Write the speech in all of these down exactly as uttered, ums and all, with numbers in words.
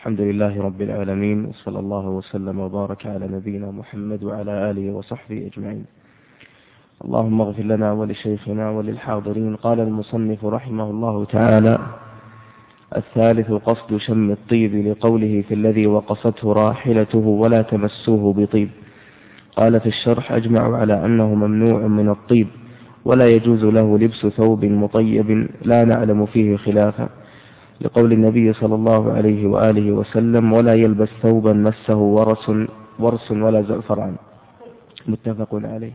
الحمد لله رب العالمين، وصلى الله وسلم وبارك على نبينا محمد وعلى آله وصحبه أجمعين. اللهم اغفر لنا ولشيخنا وللحاضرين. قال المصنف رحمه الله تعالى: الثالث قصد شم الطيب، لقوله في الذي وقصته راحلته ولا تمسوه بطيب. قال في الشرح: أجمع على أنه ممنوع من الطيب، ولا يجوز له لبس ثوب مطيب، لا نعلم فيه خلافا، لقول النبي صلى الله عليه وآله وسلم: ولا يلبس ثوبا مسه ورس, ورس ولا زعفران، متفق عليه.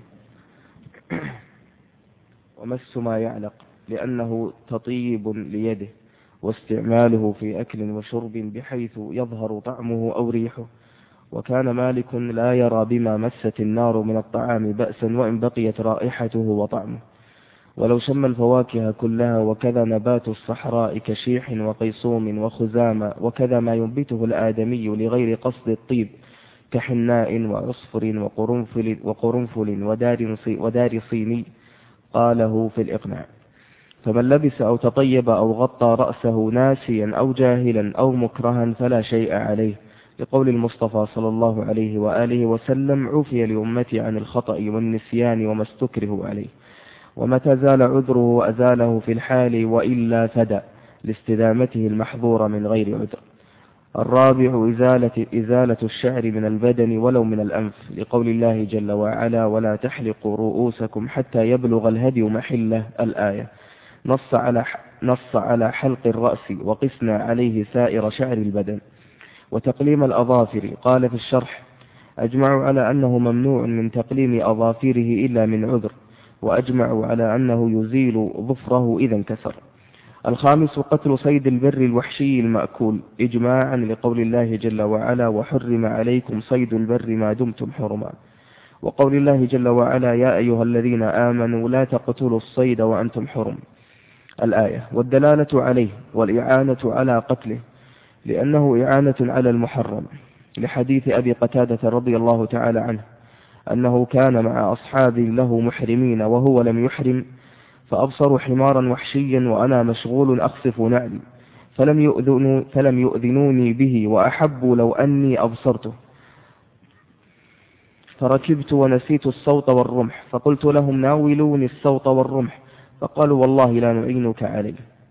ومس ما يعلق لأنه تطيب ليده، واستعماله في أكل وشرب بحيث يظهر طعمه أو ريحه. وكان مالك لا يرى بما مست النار من الطعام بأسا وإن بقيت رائحته وطعمه، ولو شم الفواكه كلها، وكذا نبات الصحراء كشيح وقيصوم وخزامة، وكذا ما ينبته الآدمي لغير قصد الطيب كحناء وعصفر وقرنفل, وقرنفل ودار, ودار صيني. قاله في الإقناع. فمن لبس أو تطيب أو غطى رأسه ناسيا أو جاهلا أو مكرها فلا شيء عليه، لقول المصطفى صلى الله عليه وآله وسلم: عفي لأمتي عن الخطأ والنسيان وما استكره عليه. ومتى زال عذره أزاله في الحال، وإلا فدى لاستدامته المحظور من غير عذر. الرابع إزالة, إزالة الشعر من البدن ولو من الأنف، لقول الله جل وعلا: ولا تحلقوا رؤوسكم حتى يبلغ الهدي محله، الآية. نص على, نص على حلق الرأس، وقسنا عليه سائر شعر البدن. وتقليم الأظافر. قال في الشرح: أجمعوا على أنه ممنوع من تقليم أظافره إلا من عذر، وأجمعوا على أنه يزيل ظفره إذا انكسر. الخامس قتل صيد البر الوحشي المأكول، إجماعا، لقول الله جل وعلا: وحرم عليكم صيد البر ما دمتم حرما. وقول الله جل وعلا: يا أيها الذين آمنوا لا تقتلوا الصيد وأنتم حرم، الآية. والدلالة عليه والإعانة على قتله، لأنه إعانة على المحرم، لحديث أبي قتادة رضي الله تعالى عنه أنه كان مع أصحاب له محرمين وهو لم يحرم، فأبصروا حمارا وحشيا وأنا مشغول أخصف نعلي، فلم, يؤذنوا فلم يؤذنوني به، وأحبوا لو أني أبصرته، فركبت ونسيت الصوت والرمح، فقلت لهم: ناولوني الصوت والرمح، فقالوا: والله لا نعينك عليه.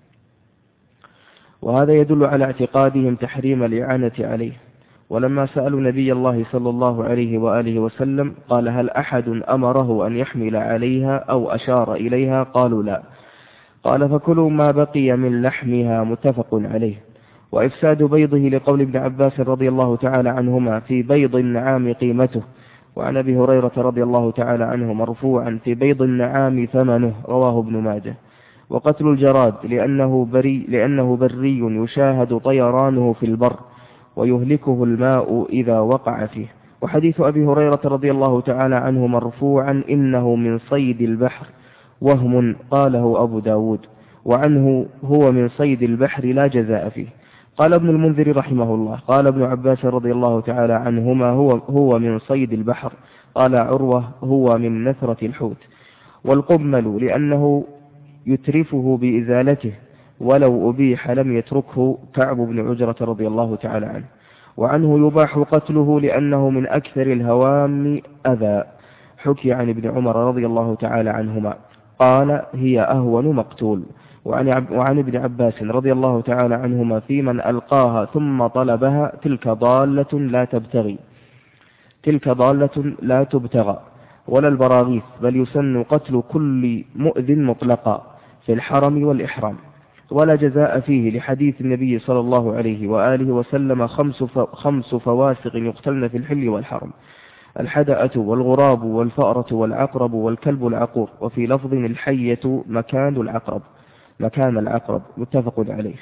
وهذا يدل على اعتقادهم تحريم الإعانة عليه. ولما سألوا نبي الله صلى الله عليه وآله وسلم قال: هل أحد أمره أن يحمل عليها أو أشار إليها؟ قالوا: لا. قال: فكلوا ما بقي من لحمها، متفق عليه. وإفساد بيضه، لقول ابن عباس رضي الله تعالى عنهما: في بيض النعام قيمته. وعن أبي هريرة رضي الله تعالى عنه مرفوعا: في بيض النعام ثمنه، رواه ابن ماجه. وقتل الجراد لأنه بري, لأنه بري يشاهد طيرانه في البر، ويهلكه الماء إذا وقع فيه. وحديث أبي هريرة رضي الله تعالى عنه مرفوعا: إنه من صيد البحر، وهم، قاله أبو داود، وعنه: هو من صيد البحر لا جزاء فيه. قال ابن المنذر رحمه الله: قال ابن عباس رضي الله تعالى عنهما: هو, هو من صيد البحر. قال عروة: هو من نثرة الحوت. والقمل لأنه يترفه بإزالته، ولو أبيح لم يتركه، كعب بن عجرة رضي الله تعالى عنه. وعنه يباح قتله لأنه من أكثر الهوام أذى، حكي عن ابن عمر رضي الله تعالى عنهما قال: هي أهون مقتول. وعن, عب وعن ابن عباس رضي الله تعالى عنهما في من ألقاها ثم طلبها: تلك ضالة لا تبتغي تلك ضالة لا تبتغى، ولا البراغيث، بل يسن قتل كل مؤذن مطلقا في الحرم والإحرام، ولا جزاء فيه، لحديث النبي صلى الله عليه وآله وسلم: خمس, خمس فواسق يقتلن في الحل والحرم: الحدأة والغراب والفأرة والعقرب والكلب العقور. وفي لفظ: الحية مكان العقرب مكان العقرب متفق عليه.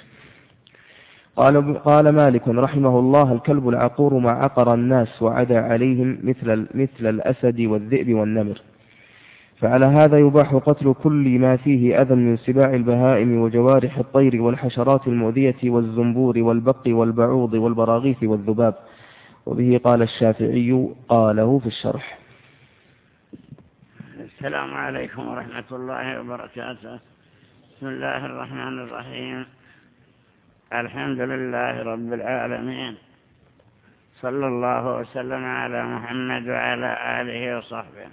قال, قال مالك رحمه الله: الكلب العقور ما عقر الناس وعدى عليهم مثل, مثل الأسد والذئب والنمر. فعلى هذا يباح قتل كل ما فيه أذى من سباع البهائم وجوارح الطير والحشرات المؤذية والزنبور والبق والبعوض والبراغيث والذباب. وبه قال الشافعي، قاله في الشرح. السلام عليكم ورحمة الله وبركاته. بسم الله الرحمن الرحيم. الحمد لله رب العالمين، صلى الله وسلم على محمد وعلى آله وصحبه.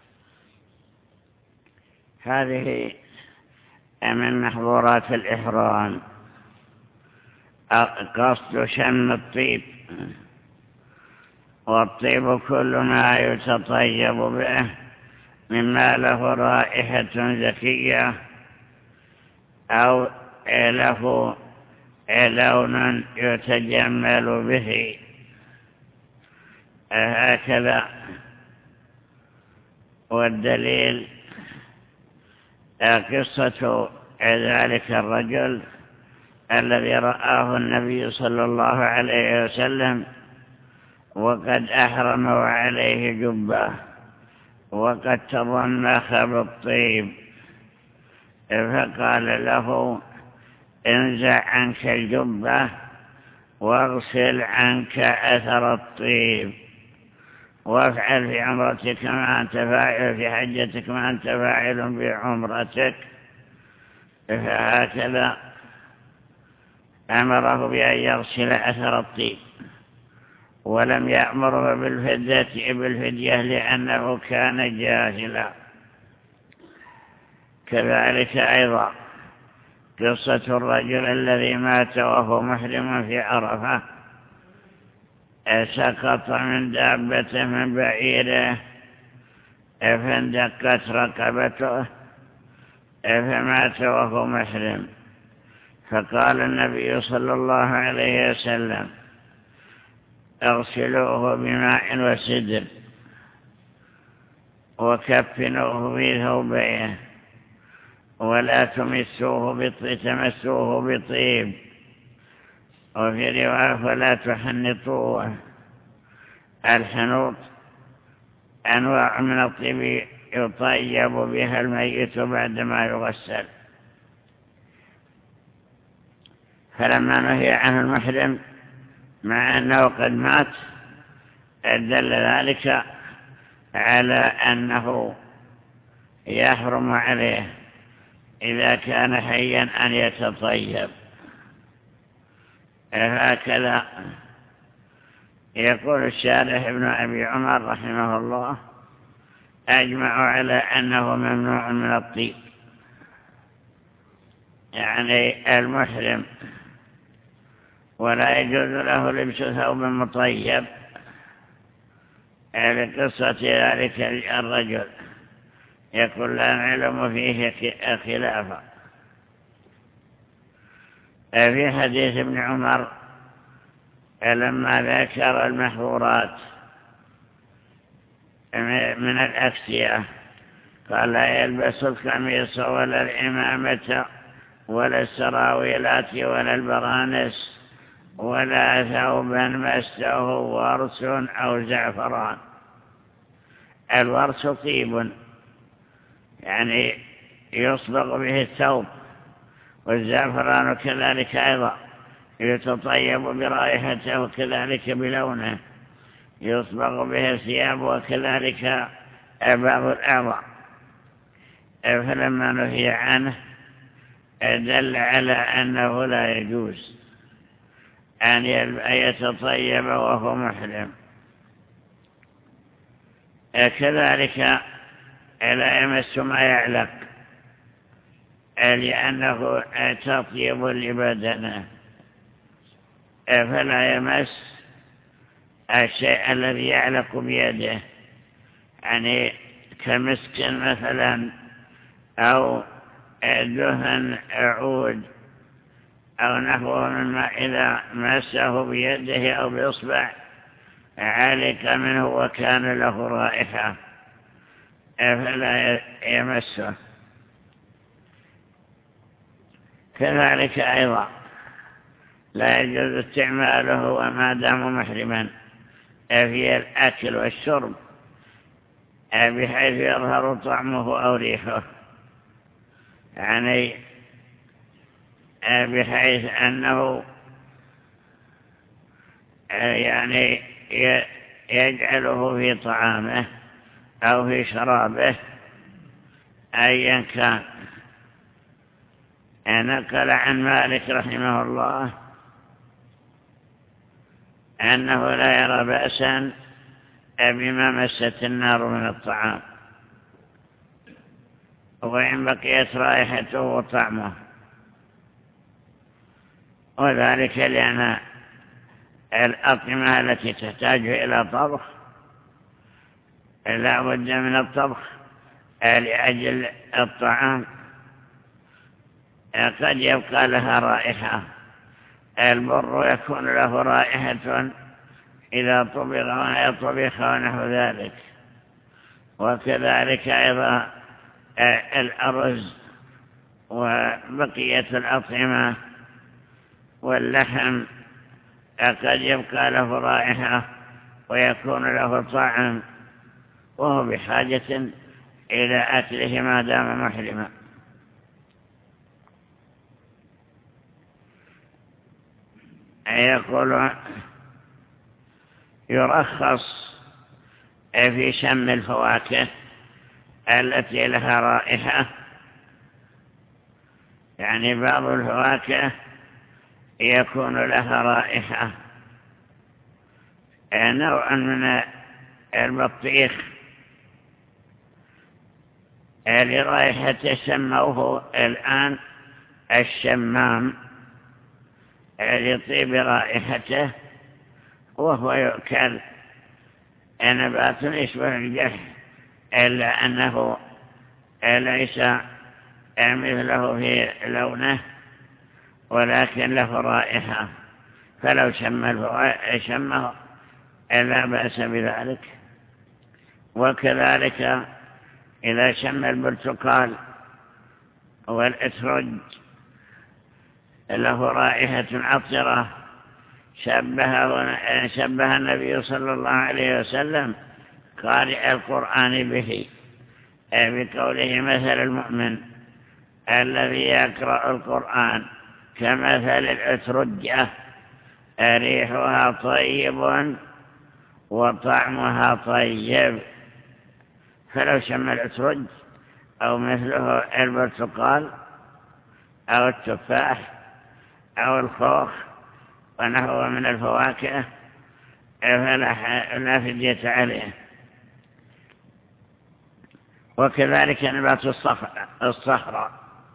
هذه من محظورات الإحرام قصد شم الطيب، والطيب كل ما يتطيب به مما له رائحة زكية أو له لون يتجمل به، هكذا. والدليل قصة ذلك الرجل الذي رآه النبي صلى الله عليه وسلم وقد أحرم وعليه جبة وقد تضمخ بالطيب، فقال له: انزع عنك الجبة واغسل عنك أثر الطيب، وافعل في عمرتك ما أنت فاعل في حجتك ما أنت فاعل بعمرتك. فهكذا أمره بأن يغسل أثر الطيب، ولم يأمره بالفدية بالفدية لأنه كان جاهلا. كذلك أيضا قصة الرجل الذي مات وهو محرم في عرفة، سقط من دابته من بعيره فاندقت رقبته فمات وهو محرم، فقال النبي صلى الله عليه وسلم: اغسلوه بماء وسدر وكفنوه في ثوبيه ولا تمسوه تمسوه بطيب، وفي رواية فلا تحنطوه. الحنوط أنواع من الطيب يطيب بها الميت بعدما يغسل. فلما نهي عنه المحرم مع أنه قد مات دل ذلك على أنه يحرم عليه إذا كان حيا أن يتطيب. هكذا يقول الشارح ابن أبي عمر رحمه الله: أجمعوا على أنه ممنوع من الطيب، يعني المحرم ولا يجوز له لبس ثوب مطيب لقصة ذلك الرجل. يقول لا نعلم فيه خلافا. في حديث ابن عمر لما ذكر المحظورات من الأكسية قال: لا يلبس القميص ولا العمامة ولا السراويلات ولا البرانس ولا ثوبا مسه ورس أو زعفران. الورس طيب يعني يصبغ به الثوب، والزعفران كذلك أيضا يتطيب برائحته وكذلك بلونه، يصبغ به الثياب وكذلك بعض الأعضاء. فلما نهي عنه دل على أنه لا يجوز أن يتطيب وهو محرم. كذلك لا يمس ما يعلق لأنه تطيب لبدنه، فلا يمس الشيء الذي يعلق بيده، يعني كمسك مثلا أو دهن عود أو نحوه مما إذا مسه بيده أو بإصبع علق منه وكان له رائحة فلا يمسه. كذلك أيضا لا يجوز استعماله وما دام محرما في الأكل والشرب بحيث يظهر طعمه أو ريحه، يعني بحيث أنه يعني يجعله في طعامه أو في شرابه أيا كان. نقل عن مالك رحمه الله أنه لا يرى بأسا بما مست النار من الطعام وإن بقيت رائحته وطعمه، وذلك لأن الأطعمة التي تحتاج إلى طبخ لا بد من الطبخ لأجل الطعام، قد يبقى لها رائحة. البر يكون له رائحة إذا طبخ وما طبخ ونحو ذلك، وكذلك أيضا الأرز وبقية الأطعمة واللحم قد يبقى له رائحة ويكون له طعم، وهو بحاجة إلى أكله ما دام محرما. يقول يرخص في شم الفواكه التي لها رائحة، يعني بعض الفواكه يكون لها رائحة، نوع من البطيخ لرائحة سموه الآن الشمام لطيب رائحته، وهو يؤكل نبات يشبه الجح إلا أنه ليس مثله في لونه ولكن له رائحة، فلو شمه لا بأس بذلك. وكذلك إذا شم البرتقال والإترج له رائحة عطرة، شبه, شبه النبي صلى الله عليه وسلم قارئ القرآن به بقوله مثل المؤمن الذي يقرأ القرآن كمثل الأترجة ريحها طيب وطعمها طيب. فلو شم الأترج أو مثله البرتقال أو التفاح أو الخوخ ونحوه من الفواكه فلا فدية عليه. وكذلك نبات الصحراء،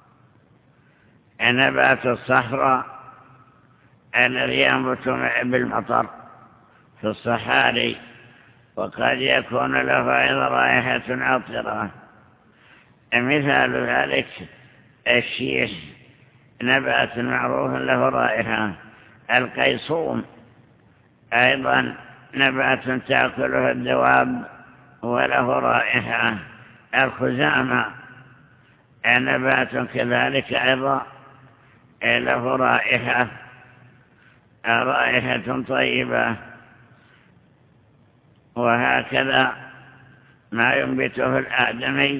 نبات الصحراء الذي ينبت بالمطر في الصحاري، وقد يكون له أيضا رائحة عطرة. مثال ذلك الشيش، نبات معروف له رائحة. القيصوم أيضا نبات تأكله الدواب وله رائحة. الخزامة نبات كذلك أيضا له رائحة رائحة طيبة. وهكذا ما ينبته الآدمي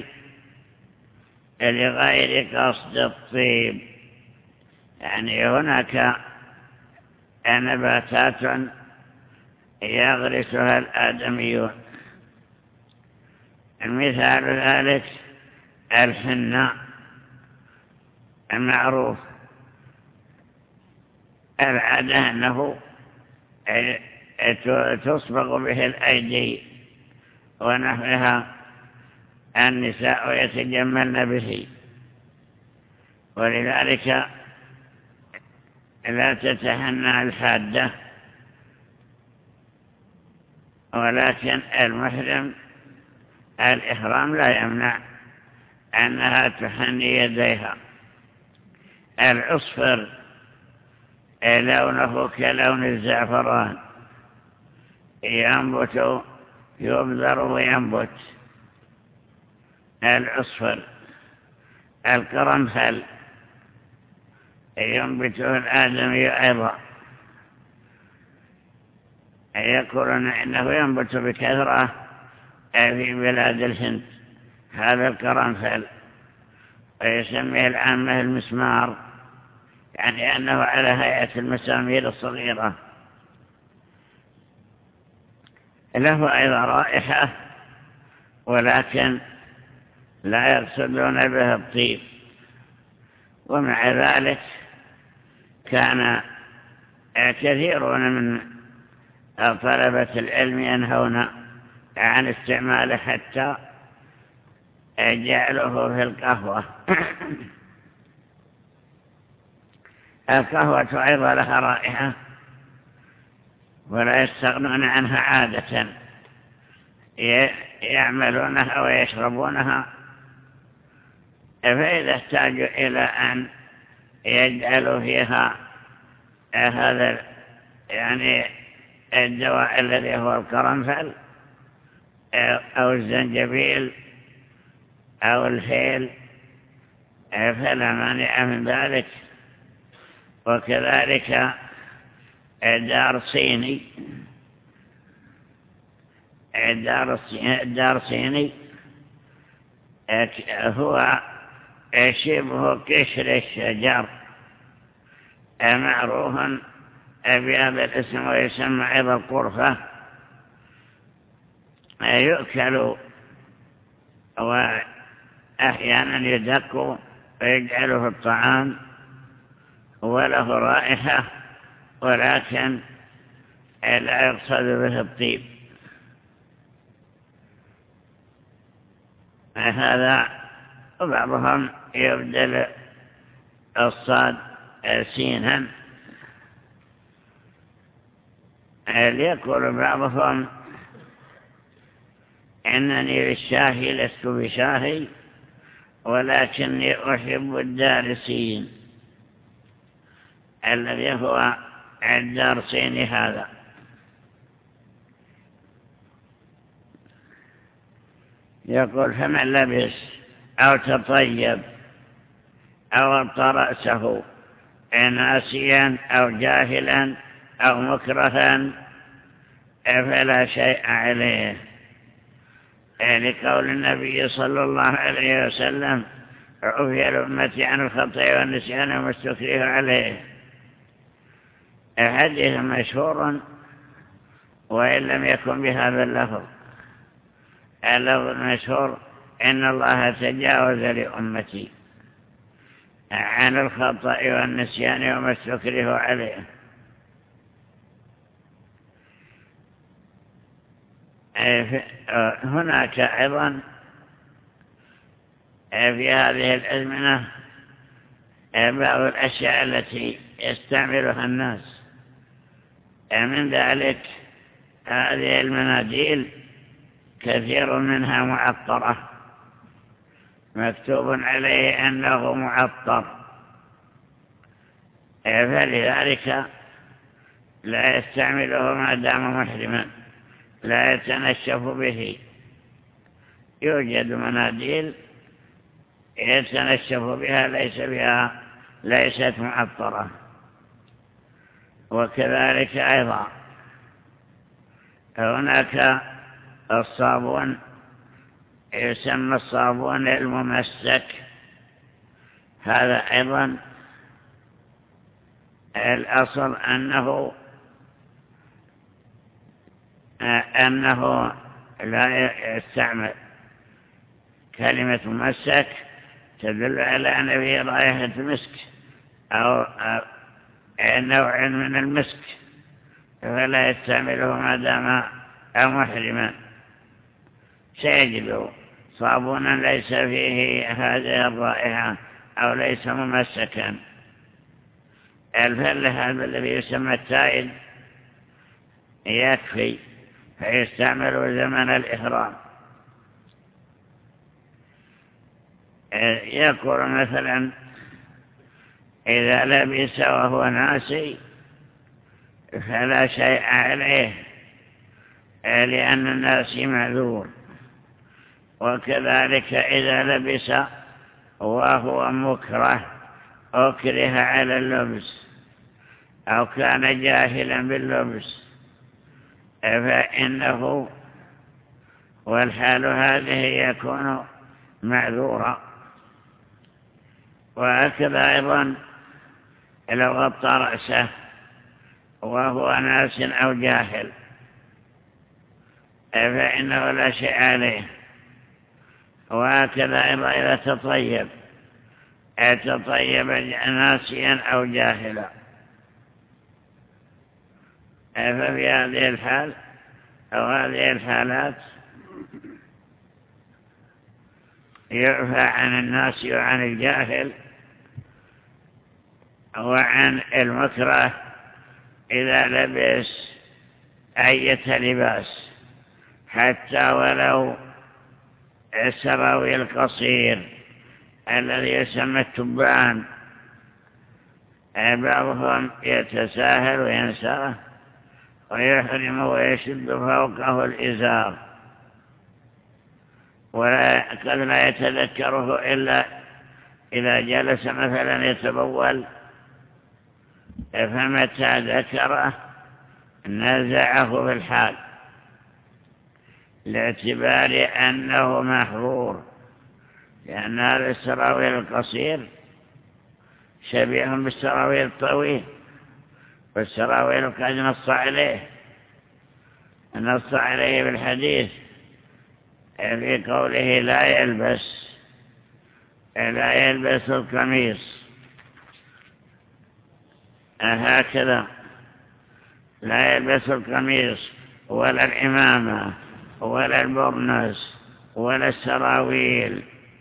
لغير قصد الطيب، يعني هناك نباتات يغرسها الآدميون. مثال ذلك الحناء المعروف، العادة أنه تصبغ به الأيدي ونحوها، النساء يتجملن به، ولذلك لا تتهنى الحادة، ولكن المحرم الإحرام لا يمنع أنها تحني يديها. العصفر لونه كلون الزعفران، ينبت يبذر وينبت. العصفر القرنفل ينبته الآدمي أيضا، يقولون إنه ينبت بكثرة في بلاد الهند هذا القرنفل، ويسميه العامة المسمار، يعني أنه على هيئة المسامير الصغيرة. له أيضا رائحة ولكن لا يقصدون به الطيب. ومع ذلك كان كثيرون من طلبة العلم ينهون عن استعماله حتى جعله في القهوة. القهوة أيضا لها رائحة ولا يستغنون عنها عادة، يعملونها ويشربونها، فإذا احتاجوا إلى أن يجعلوا فيها هذا يعني الدواء الذي هو القرنفل أو الزنجبيل أو الهيل فلا مانع من ذلك. وكذلك دار صيني دار صيني هو شبه قشر الشجر معروف بهذا الاسم، ويسمى أيضا القرفة. يؤكل وأحيانا يدق ويجعله في الطعام، وله رائحة ولكن لا يقصد به الطيب. هذا بعضهم يبدل الصاد سينا، ليقول بعضهم إنني بالشاهي لست بشاهي ولكني أحب الدارسين الذي هو الدارسين هذا. يقول فمن لبس أو تطيب أو ابطى رأسه ناسيا أو جاهلا أو مكرها فلا شيء عليه، لقول النبي صلى الله عليه وسلم عفي الأمة عن الخطأ والنسيان وما استكره عليه. حديث مشهور وإن لم يكن بهذا اللفظ. اللفظ المشهور إن الله تجاوز لأمتي عن الخطأ والنسيان وما استكره عليه. هناك أيضا في هذه الأزمنة بعض الأشياء التي يستعملها الناس، من ذلك هذه المناديل كثير منها معطرة، مكتوب عليه أنه معطر، فلذلك لا يستعمله ما دام محرما، لا يتنشف به. يوجد مناديل يتنشف بها ليس بها ليست معطرة. وكذلك أيضا هناك الصابون يسمى الصابون الممسك، هذا أيضا الأصل أنه أنه لا يستعمل. كلمة ممسك تدل على أن فيه رائحة مسك أو نوع من المسك، فلا يستعمله ما دام محرما. سيجد صابونا ليس فيه هذه الرائحة أو ليس ممسكا. الفل هذا الذي يسمى التائل يكفي، فيستعمل زمن الإحرام. يقول مثلا إذا لبس وهو ناسي فلا شيء عليه لأن الناس معذور. وكذلك إذا لبس وهو مكره أكره على اللبس أو كان جاهلا باللبس فإنه والحال هذه يكون معذورا. وهكذا أيضا لو غطى رأسه وهو ناس أو جاهل فإنه لا شيء عليه. وهكذا أيضا إذا تطيب تطيب ناسيا أو جاهلا ففي هذه الحال أو هذه الحالات يعفى عن الناس وعن الجاهل وعن المكره إذا لبس أية لباس حتى ولو السراويل القصير الذي يسمى التبان. بعضهم يتساهل وينساه ويحرم ويشد فوقه الإزار وقد لا يتذكره إلا إذا جلس مثلا يتبول، فمتى ذكره نزعه في الحال لاعتبار أنه محظور، لأن هذا السراويل القصير شبيه بالسراويل الطويل، والسراويل قد نص عليه نص عليه بالحديث في قوله لا يلبس لا يلبس القميص هكذا، لا يلبس القميص ولا العمامة ولا البرنس ولا السراويل.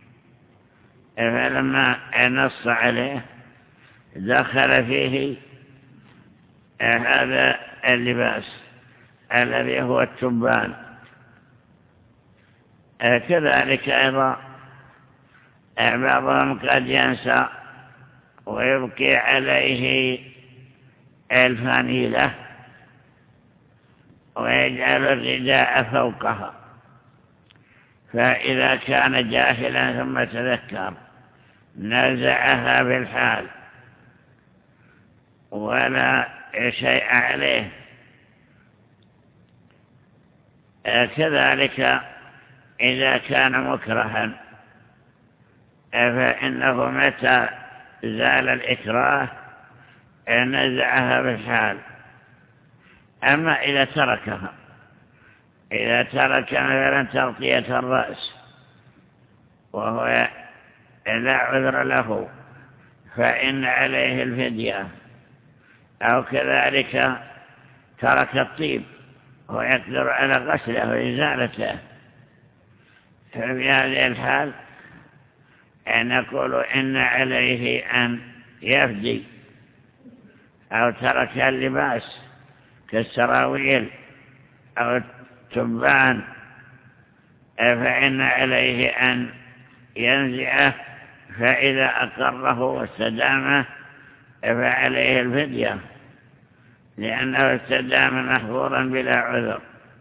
فلما نص عليه دخل فيه هذا اللباس الذي هو التبان. كذلك أيضا بعضهم قد ينسى ويبقي عليه الفانيلة ويجعل الرداء فوقها، فإذا كان جاهلا ثم تذكر نزعها بالحال ولا شيء عليه. كذلك إذا كان مكرها فإنه متى زال الإكراه نزعها بالحال. أما إذا تركها إذا ترك مثلا تغطية الرأس وهو لا عذر له فإن عليه الفدية، أو كذلك ترك الطيب ويقدر على غسله وإزالته، ففي هذه الحال نقول إن عليه أن يفدي. أو ترك اللباس كالسراويل أو التبان فإن عليه أن ينزعه، فإذا أقره واستدامه فعليه الفدية، لأنه استدام محظورا بلا عذر.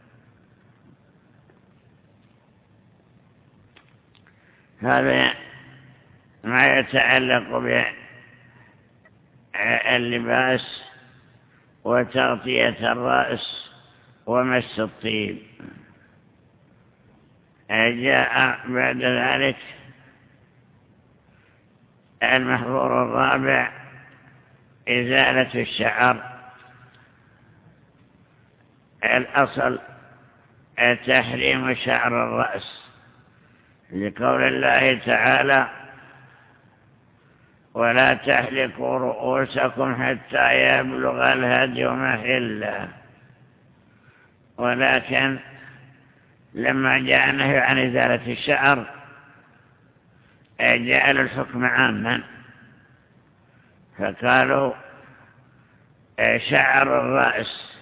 هذا ما يتعلق باللباس وتغطية الرأس ومس الطيب. جاء بعد ذلك المحظور الرابع إزالة الشعر. الأصل تحريم شعر الرأس لقول الله تعالى ولا تحلقوا رؤوسكم حتى يبلغ الهدي محله. ولكن لما جاء النهي عن إزالة الشعر جعل الحكم عاما، فقالوا شعر الرأس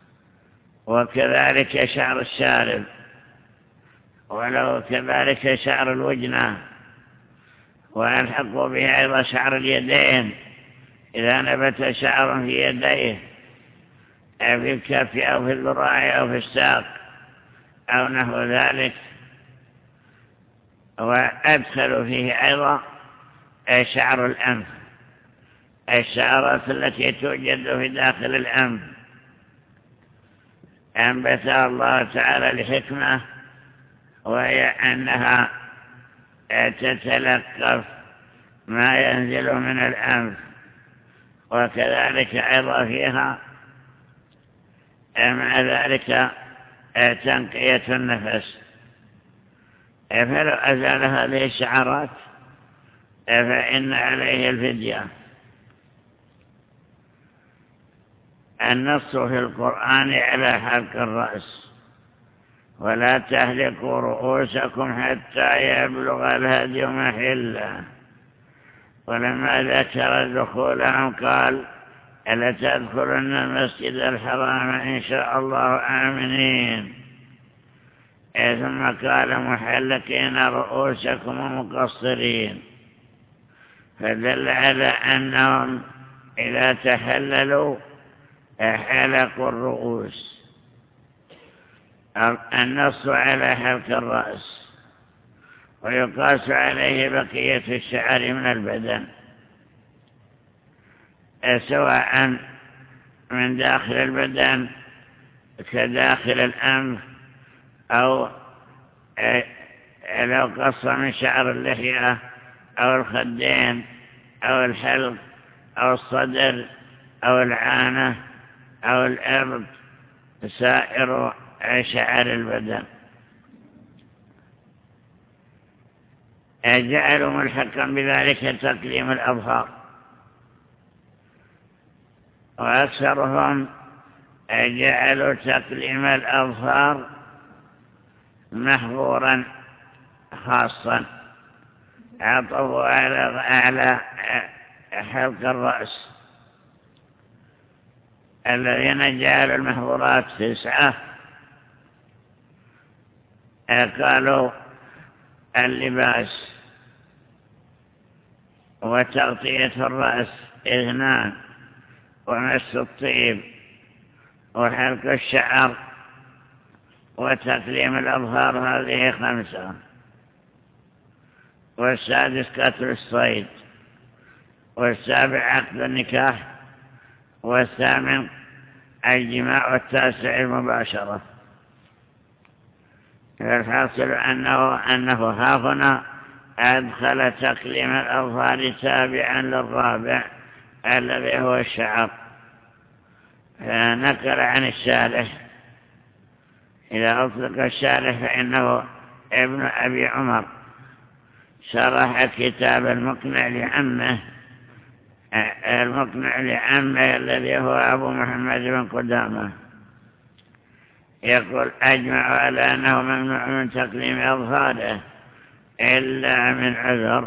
وكذلك شعر الشارب ولو كذلك شعر الوجنة، ويلحقوا به أيضا شعر اليدين إذا نبت شعر في يديه في الكف أو في الذراع أو في الساق أو نحو ذلك. وأدخلوا فيه أيضا شعر الأنف، الشعرات التي توجد في داخل الأنف أنبتها الله تعالى لحكمة، وهي أنها تتلقف ما ينزل من الأنف، وكذلك أيضا فيها مع ذلك تنقية النفس. فلو أزال هذه الشعرات فإن عليه الفدية. النص في القرآن على حلق الرأس، ولا تهلكوا رؤوسكم حتى يبلغ الهدي محله. ولما ذكر دخولهم قال ألا تدخلن المسجد الحرام إن شاء الله آمنين، ثم قال محلقين رؤوسكم ومقصرين، فدل على أنهم إذا تحللوا حلقوا الرؤوس. النص على حلق الرأس، ويقاس عليه بقية الشعر من البدن، سواء من داخل البدن كداخل الأنف، أو لو قص من شعر اللحية أو الخدين أو الحلق أو الصدر أو العانة أو الإبط، سائر شعر البدن. جعلوا ملحقا بذلك تقليم الأظهار، وأكثرهم جعلوا تقليم الأظهار محظورا خاصا، عطفوا على على حلق الرأس. الذين جعلوا المحظورات تسعة قالوا اللباس وتغطية الرأس اثنان، ومس الطيب وحلق الشعر وتقليم الأظهار، هذه خمسة. والسادس قتل الصيد، والسابع عقد النكاح، والثامن الجماع، والتاسع المباشرة. فالحاصل أنه, أنه هاهنا أدخل تقليم الأظهار تابعا للرابع الذي هو الشعر، فنقل عن الشارح. إذا أطلق الشارح فإنه ابن أبي عمر، شرح كتاب المقنع لعمه المقنع لعمه الذي هو أبو محمد بن قدامة. يقول أجمع على أنه ممنوع من تقليم أظهاره إلا من عذر،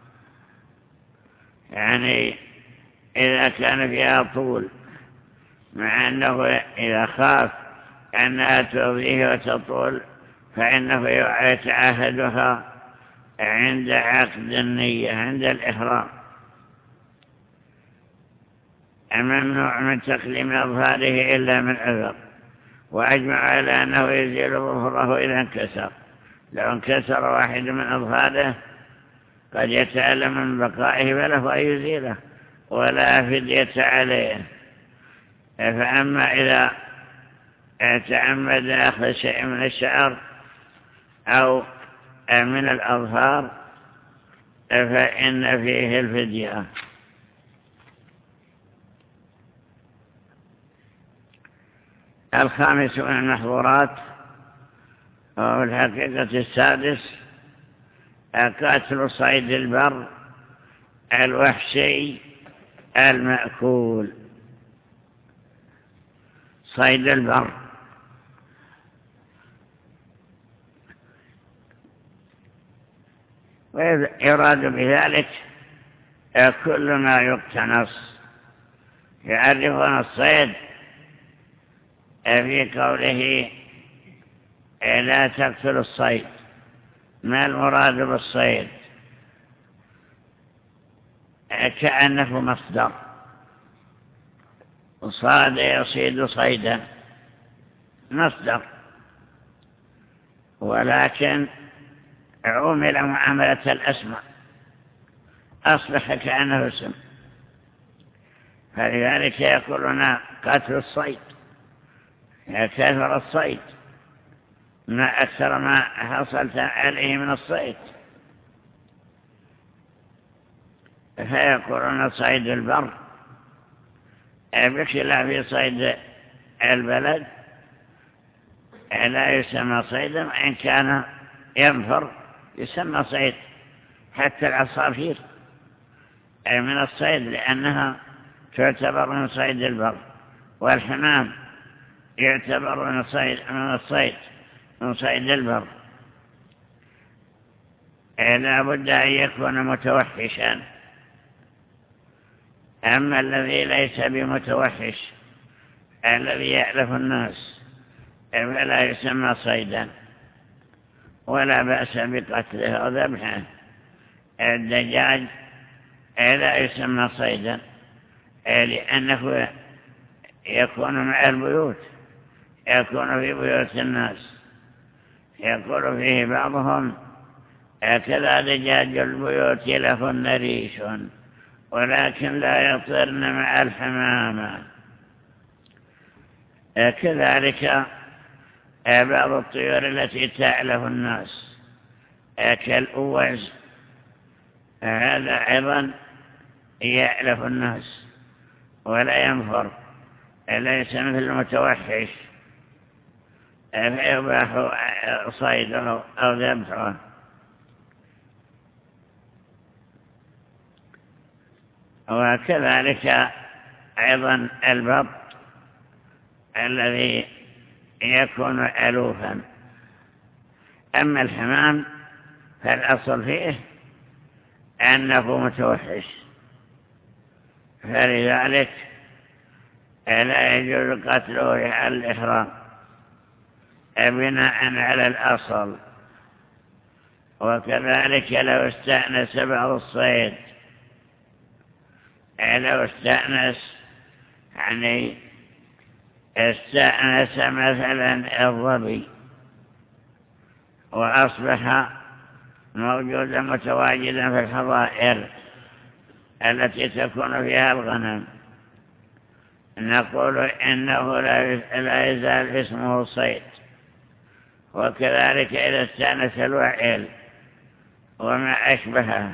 يعني إذا كان فيها طول، مع أنه إذا خاف أنها تؤذيه وتطول فإنه يتعهدها عند عقد النية، عند الإحرام. ممنوع من تقليم أظهاره إلا من عذر. وأجمع على أنه يزيل ظهره إذا انكسر. لو انكسر واحد من أظهاره قد يتألم من بقائه فله أن يزيله ولا فدية عليه. فأما إذا تعمد أخذ شيء من الشعر أو من الأظهار فإن فيه الفدية. الخامس من المحظورات وهو الحقيقة السادس قتل صيد البر الوحشي المأكول. صيد البر ويراد بذلك كل ما يقتنص. يعرفون الصيد في قوله لا تقتل الصيد. ما المراد بالصيد؟ كأنه مصدر، صاد يصيد صيدا، مصدر، ولكن عمل معاملة الأسماء، أصبح كأنه اسم. فلذلك يقولون قتل الصيد، كثر الصيد، ما أكثر ما حصلت عليه من الصيد. فيقولون صيد البر بخلاف صيد البلد لا يسمى صيدا، وإن كان ينفر يسمى صيد. حتى العصافير من الصيد لأنها تعتبر من صيد البر، والحمام يعتبر من الصيد من الصيد من صيد البر، لا بد أن يكون متوحشا. أما الذي ليس بمتوحش الذي يألف الناس فلا يسمى صيدا ولا بأس بقتله أو ذبحه. الدجاج لا يسمى صيدا لأنه يكون مع البيوت، يكون في بيوت الناس، يقول فيه بعضهم كذا دجاج البيوت لهن ريش ولكن لا يطرن مع الحمامة. كذلك بعض الطيور التي تألف الناس كالأوز، هذا أيضا يألف الناس ولا ينفر، ليس مثل المتوحش فيباح صيده أو ذبحه. وكذلك أيضا البط الذي يكون ألوفا. أما الحمام فالأصل فيه أنه متوحش، فلذلك لا يجوز قتله على الإحرام بناء على الأصل. وكذلك لو استأنس بعض الصيد، لو استأنس يعني استأنس مثلا الظبي وأصبح موجودا متواجدا في الحظائر التي تكون فيها الغنم، نقول إنه لا يزال اسمه صيد. وكذلك إذا استأنس الوعيل وما أشبهه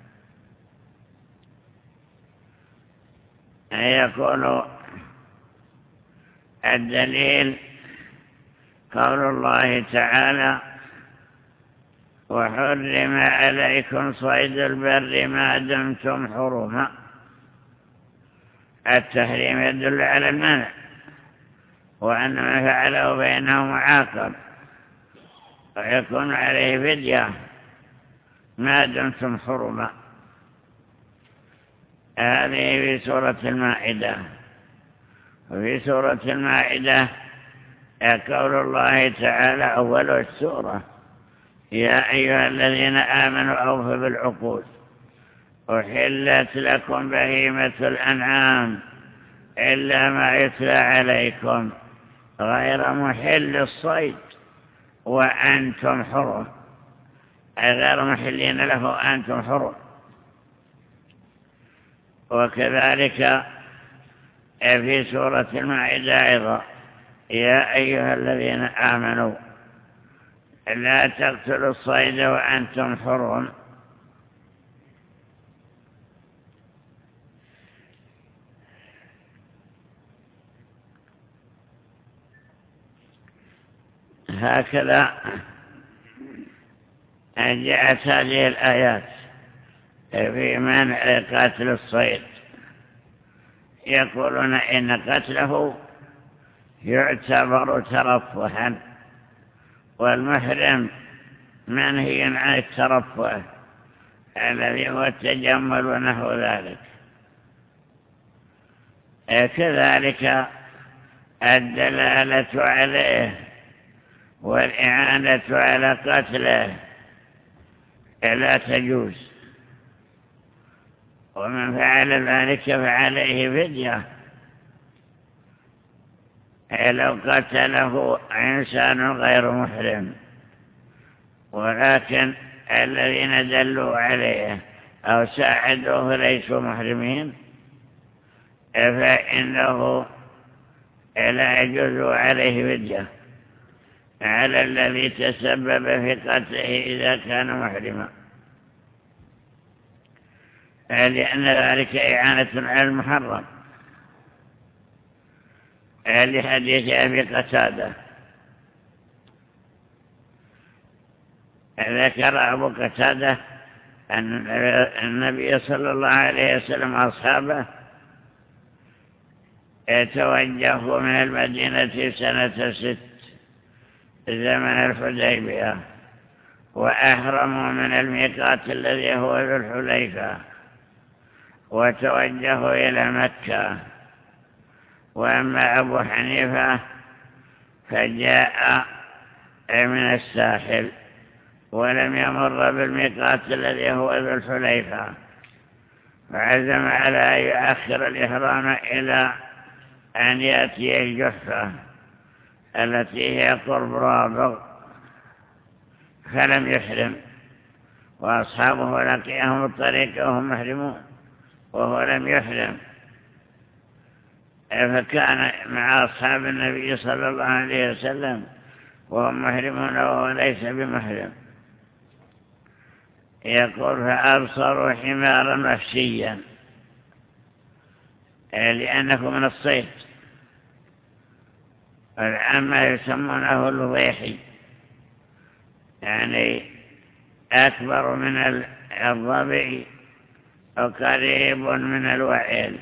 يكون الدليل قول الله تعالى: وحرم عليكم صيد البر ما دمتم حرما. التحريم يدل على المنع، وأن ما فعله بينه معاقب ويكون عليه فدية ما دمتم حرما. هذه في سورة المائدة. وفي سورة المائدة قول الله تعالى أول السورة: يا أيها الذين آمنوا أوفوا بالعقود أحلت لكم بهيمة الأنعام إلا ما يتلى عليكم غير محل الصيد وأنتم حرم، غير محلين له أنتم حرم. وكذلك في سورة المائدة أيضا: يا أيها الذين آمنوا لا تقتلوا الصيد وأنتم حرم. هكذا جاءت هذه الآيات في منع قتل الصيد. يقولون إن قتله يعتبر ترفها، والمحرم منهي عن الترفه الذي هو التجمل ونحو ذلك. كذلك الدلالة عليه والإعانة على قتله لا تجوز، ومن فعل ذلك فعليه فدية لو قتله إنسان غير محرم. ولكن الذين دلوا عليه أو ساعدوه ليسوا محرمين فإنه لا يجوز عليه فدية على الذي تسبب في قتله إذا كان محرما، لأن ذلك إعانة على المحرم، لحديث أبي قتادة ذكر أبو قتادة أن النبي صلى الله عليه وسلم أصحابه توجهوا من المدينة سنة ست زمن الحديبية، وأحرموا من الميقات الذي هو ذو الحليفة، وتوجهوا إلى مكة. وأما أبو حنيفة فجاء من الساحل ولم يمر بالميقات الذي هو ذو الحليفة، فعزم على أن يؤخر الإحرام إلى أن يأتي الجحفة التي هي قرب رابغ، فلم يحرم، وأصحابه لقيهم الطريق وهم محرمون وهو لم يحرم، فكان مع أصحاب النبي صلى الله عليه وسلم وهم محرمون وهو ليس بمحرم. يقول فأبصروا حمارا وحشيا، لأنه من الصيد، والعامة يسمونه الوضيحي، يعني أكبر من الضبع وقريب من الوعيل.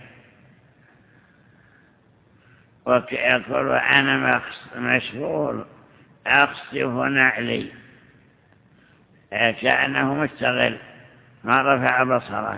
ويقول أنا مشغول أخصف نعلي، كأنه مستغل ما رفع بصره،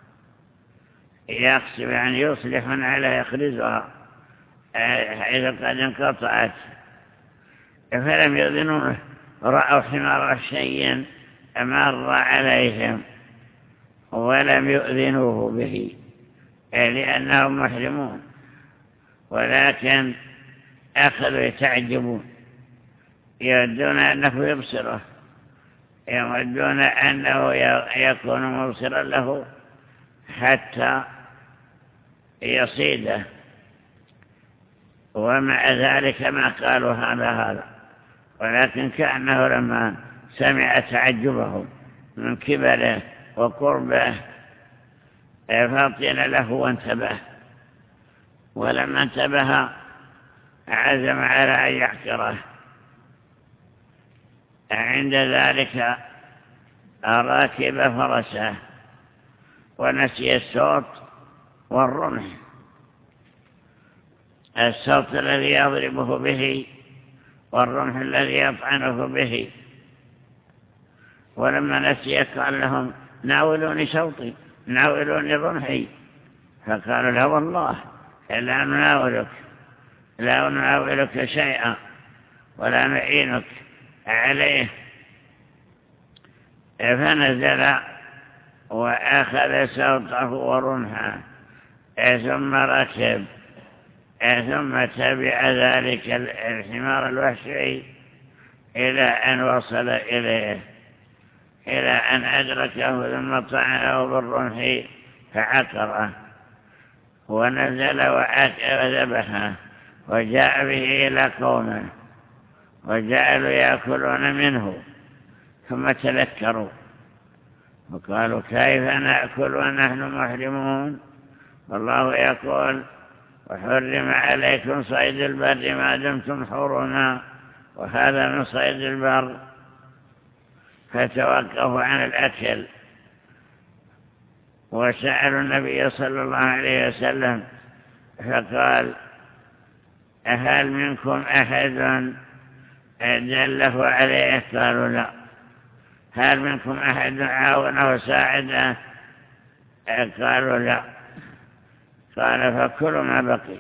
يخصف يعني يصلح عليه يخرجها حيث قد انقطعت، فلم يؤذنونه، رأوا حمار شيئا مر عليهم ولم يؤذنوه به لأنهم محرمون، ولكن أخذوا يتعجبون، يودون أنه يبصره، يودون أنه يكون مبصرا له حتى يصيده. ومع ذلك ما قالوا هذا هذا، ولكن كأنه لما سمع تعجبهم من كبره وقربه فطن له وانتبه، ولما انتبه عزم على أن يحقره. عند ذلك راكب فرسه ونسي الصوت والرمح، الصوت الذي يضربه به والرمح الذي يطعنه به. ولما نسي قال لهم ناولوني صوتي، ناولوني رمحي، فقالوا لا والله لا نناولك، لا نناولك شيئا ولا نعينك عليه. فنزل وأخذ صوته ورمحه ثم ركب، ثم تبع ذلك الحمار الوحشي إلى أن وصل إليه، إلى أن أدركه ثم طعنه بالرمح فعقره، ونزل وذبحه وجاء به إلى قومه وجعلوا يأكلون منه، ثم تذكروا وقالوا كيف نأكل ونحن محرمون، والله يقول وحرم عليكم صيد البر ما دمتم حرما، وهذا من صيد البر. فتوقفوا عن الأكل وسألوا النبي صلى الله عليه وسلم فقال هل منكم أحد دله عليه؟ قالوا لا. هل منكم أحد عاونه وساعده؟ قالوا لا. قال فكلوا ما بقي.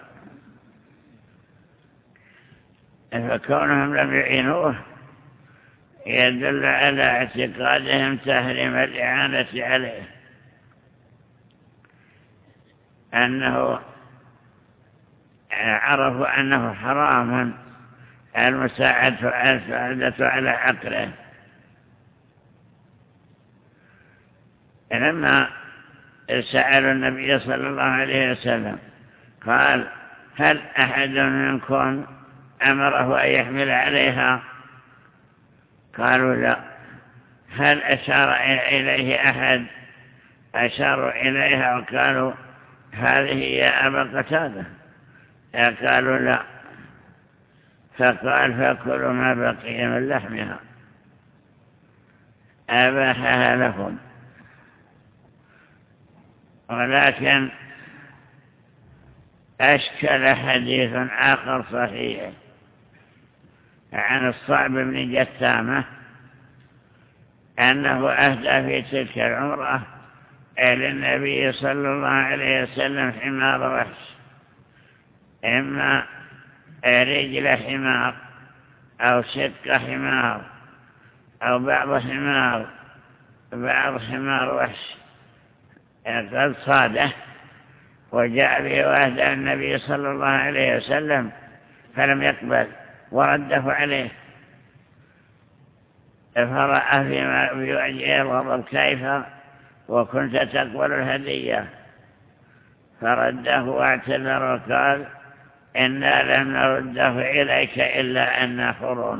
فكونهم لم يعينوه يدل على اعتقادهم تحريم الإعانة عليه، أنه عرفوا أنه حرام المساعدة على عقله. لما سألوا النبي صلى الله عليه وسلم قال هل أحد منكم أمره أن يحمل عليها؟ قالوا لا. هل أشار إليه أحد؟ أشاروا إليها وقالوا هذه يا أبا قتادة، قالوا لا. فقال فكلوا ما بقي من لحمها، أباحها لهم. ولكن أشكل حديث آخر صحيح عن الصعب بن جثامة أنه أهدى في تلك العمرة للنبي صلى الله عليه وسلم حمار وحش، إما رجل حمار أو شق حمار أو بعض حمار بعض حمار وحش قد صاده، وجاء به وأهدى النبي صلى الله عليه وسلم فلم يقبل ورده عليه، فرأى فيما بوجهه الغضب كيف وكنت تقبل الهدية، فرده واعتذر وقال إنا لم نرده إليك إلا أن حرون.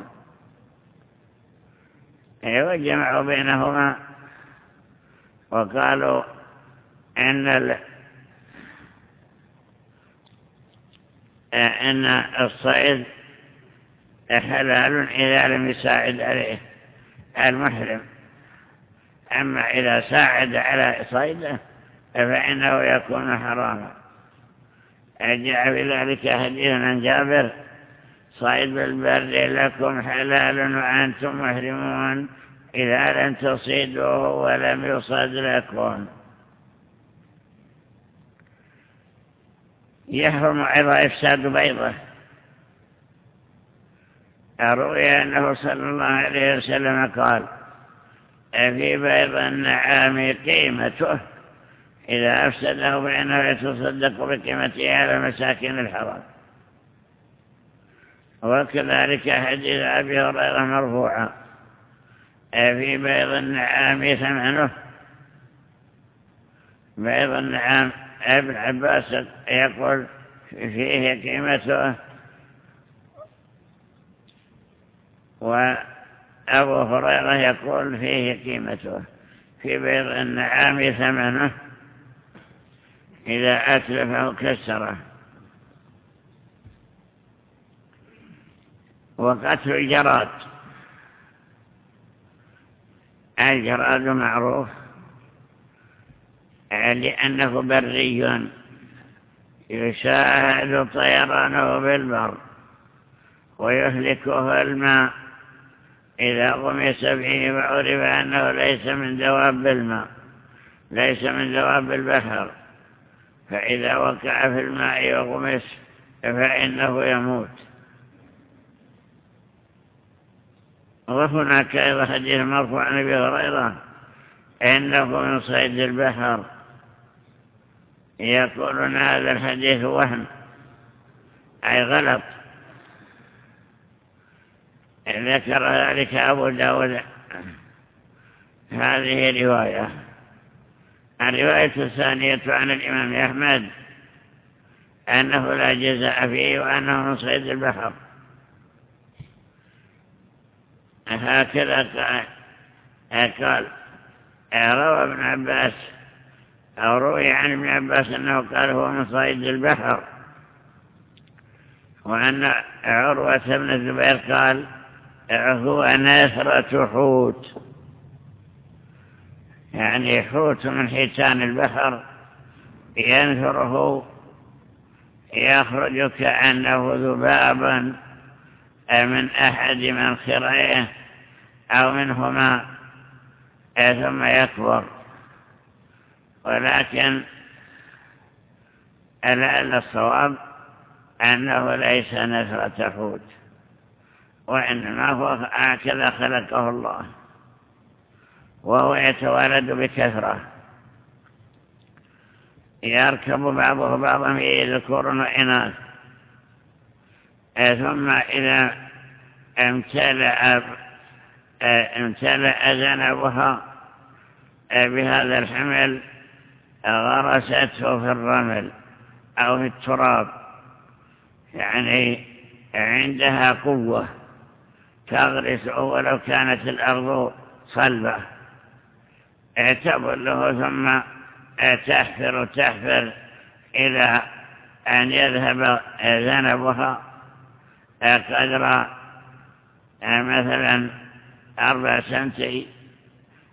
وجمعوا بينهما وقالوا إن ال... إن الصيد حلال إذا لم يساعد عليه المحرم، أما إذا ساعد على صيده فإنه يكون حراما. جاء بذلك حديث عن جابر صيد بالبر لكم حلال وأنتم محرمون إذا لم تصيدوه ولم يصد لكم. يحرم أيضا إفساد بيضة. أروي أنه صلى الله عليه وسلم قال في بيض النعام قيمته إذا أفسده فإنه يتصدق بقيمته على مساكين الحرام. وكذلك حديث أبي هريرة مرفوعا في بيض النعام ثمنه. بيض النعام ابن عباس يقول فيه قيمته، وأبو هريرة يقول فيه قيمته. في بيض النعام ثمنه إذا أتلفه كسره. وقتل الجراد. الجراد معروف لأنه بري يشاهد طيرانه بالبر ويهلكه الماء إذا غمس به وعرف أنه ليس من دواب الماء ليس من دواب البحر، فإذا وقع في الماء وغمس فإنه يموت. وهناك أيضا حديث مرفوع عن أبي هريرة إنه من صيد البحر. يقولون هذا الحديث وهم أي غلط. ذكر ذلك أبو داود. هذه رواية. الرواية الثانية عن الإمام أحمد أنه لا جزاء فيه وأنه من صيد البحر. هكذا قال. روى ابن عباس أو روي عن ابن عباس أنه قال هو من صيد البحر، وأن عروة بن الزبير قال هو نثرة حوت، يعني حوت من حيتان البحر ينثره يخرج كأنه ذبابا من أحد منخريه أو منهما ثم يكبر. ولكن لعل الصواب أنه ليس نثرة حوت، وإنما هو هكذا خلقه الله، وهو يتوالد بكثرة، يركب بعضه بعضا في ذكور وإناث، ثم إذا امتلأ امتلأ ذنبها بهذا الحمل غرسته في الرمل أو في التراب، يعني عندها قوة تغرسه ولو كانت الأرض صلبة، تبله ثم تحفر تحفر إلى أن يذهب ذنبها قدر مثلا أربع سنتي،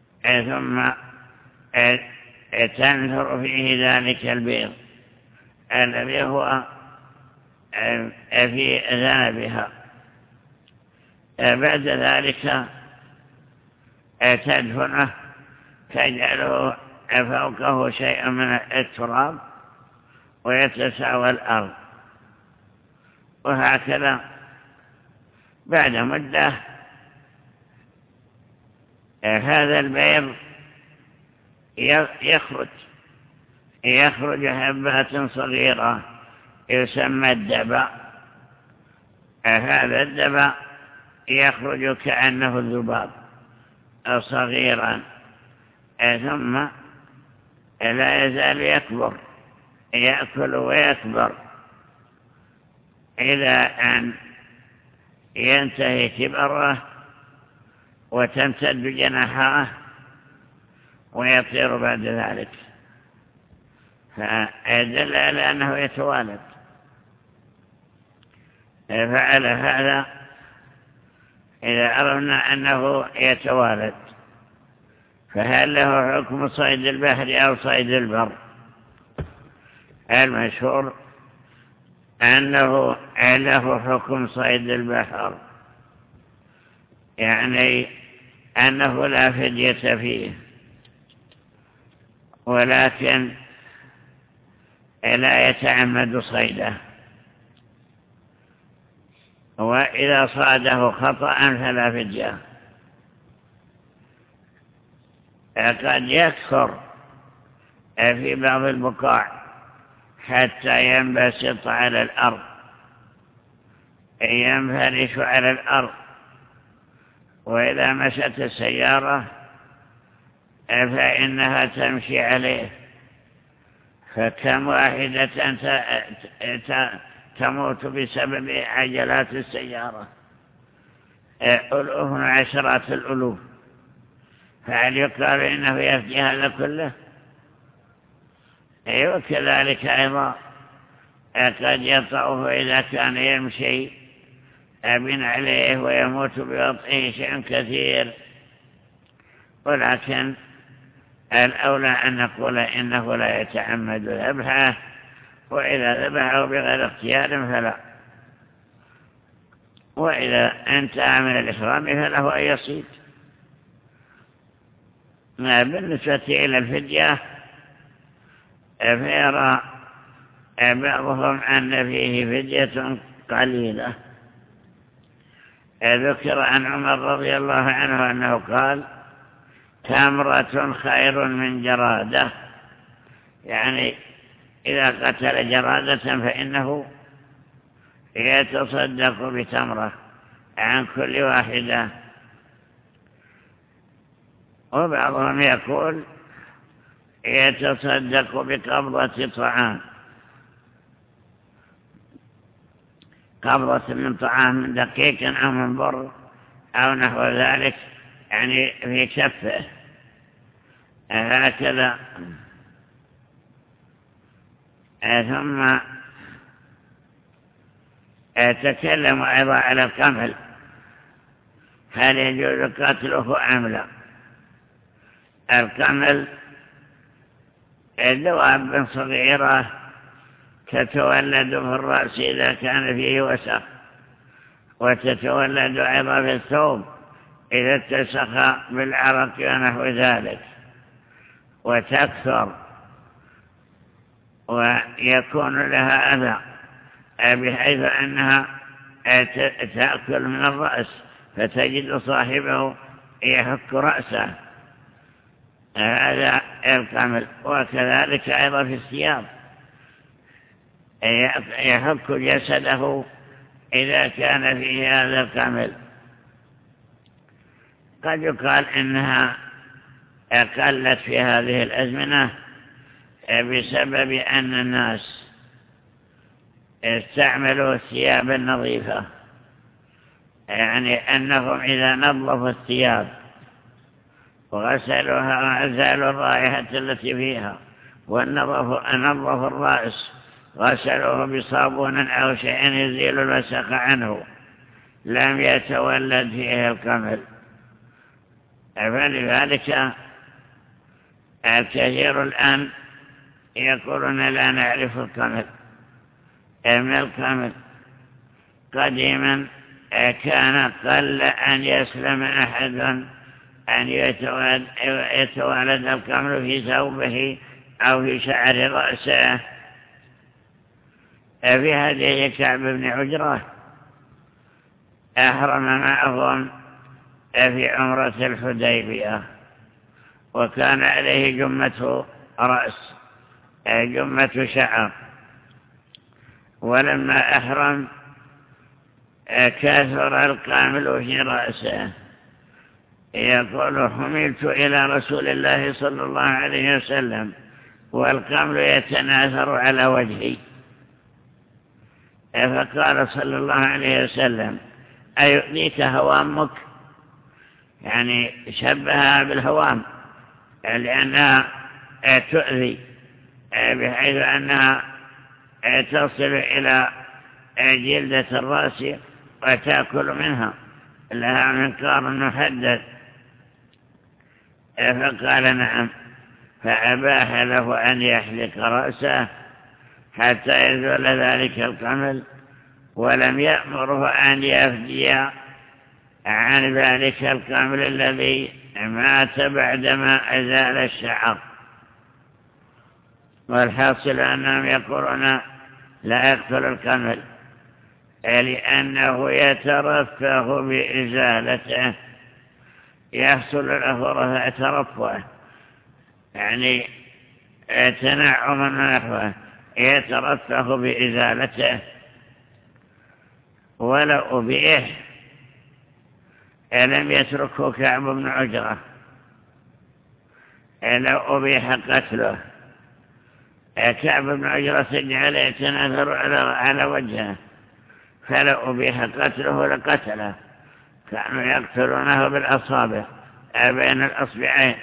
ثم تنثر فيه ذلك البيض الذي هو في ذنبها. بعد ذلك تدفنه، تجعله فوقه شيء من التراب ويتساوى الأرض، وهكذا بعد مدة هذا البيض يخرج يخرج حبات صغيرة يسمى الدبا. هذا الدبا يخرج كأنه الذباب صغيرا، ثم لا يزال يكبر، يأكل ويكبر إلى أن ينتهي كبره وتمتد جناحاه ويطير بعد ذلك، فيدل على أنه يتوالد. فعلى هذا إذا عرفنا أنه يتوالد، فهل له حكم صيد البحر أو صيد البر؟ المشهور أنه له حكم صيد البحر، يعني أنه لا فدية فيه، ولكن لا يتعمد صيده، وإذا صاده خطأ فلا فدية. قد يكثر في بعض البقاع حتى ينبسط على الأرض، ينفرش على الأرض، وإذا مشت السيارة فإنها تمشي عليه، فكم واحدة تموت بسبب عجلات السيارة، ألوف عشرات الألوف. فهل يقال إنه يفدي هذا كله؟ وكذلك أيضا قد يطعه إذا كان يمشي أبن عليه ويموت بوطئه شيء كثير، ولكن الأولى أن نقول إنه لا يتعمد ذبحه، وإذا ذبحه بغير اختيار فلا، وإذا انتهى من الإحرام فله أن يصيد. بالنسبة إلى الفدية فيرى بعضهم أن فيه فدية قليلة. ذكر عن عمر رضي الله عنه أنه قال: تمرة خير من جرادة، يعني إذا قتل جرادة فإنه يتصدق بتمرة عن كل واحدة. وبعضهم يقول يتصدق بقبضة طعام، قبضة من طعام، من دقيق أو من بر أو نحو ذلك، يعني في كفه هكذا. ثم أتكلم أيضا على القمل، هل يجوز قتله أم لا؟ القمل دواب صغيرة تتولد في الرأس إذا كان فيه وسخ، وتتولد أيضا في الثوب إذا اتسخ بالعرق ونحو ذلك، وتكثر ويكون لها أذى بحيث أنها تأكل من الرأس، فتجد صاحبه يحك رأسه. هذا القمل. وكذلك أيضا في الثياب يحك جسده إذا كان فيه هذا القمل. قد يقال إنها قلت في هذه الأزمنة بسبب أن الناس استعملوا الثياب النظيفة، يعني أنهم إذا نظفوا الثياب وغسلوها وأزالوا الرائحة التي فيها ونظفوا نظفوا الرأس، غسلوه بصابون أو شيء يزيل الوسخ عنه، لم يتولد فيه القمل. فلذلك الكثير الآن يقولون لا نعرف القمل، من الكامل. قديما كان قل أن يسلم أحد أن يتوالد الكامل في ثوبه أو في شعر رأسه. في هذه كعب بن عجرة أحرم معهم في عمرة الحديبية، وكان عليه جمة رأس، جمة شعر. ولما أحرم كثر القامل في رأسه، يقول: حملت إلى رسول الله صلى الله عليه وسلم والقامل يتناثر على وجهي. فقال صلى الله عليه وسلم: أيؤذيك هوامك؟ يعني شبهها بالهوام لأنها تؤذي، بحيث أنها تصل إلى جلدة الرأس وتأكل منها، لها منقار محدد. فقال: نعم. فأباح له أن يحلق رأسه حتى يزول ذلك القمل، ولم يأمره أن يفدي عن ذلك القمل الذي مات بعدما أزال الشعر. والحاصل أنهم يقولون: لا يقتل القمل، لأنه يترفه بإزالته، يحصل له ترفه، يعني تنعم ونحوه، يترفه بإزالته. ولو أبيح لم يتركه كعب بن عجرة، لو أبيح قتله. كعب بن عجرة جعل يتناثر على وجهه، فلو أبيح قتله لقتله. كانوا يقتلونه بالأصابع بين الأصبعين.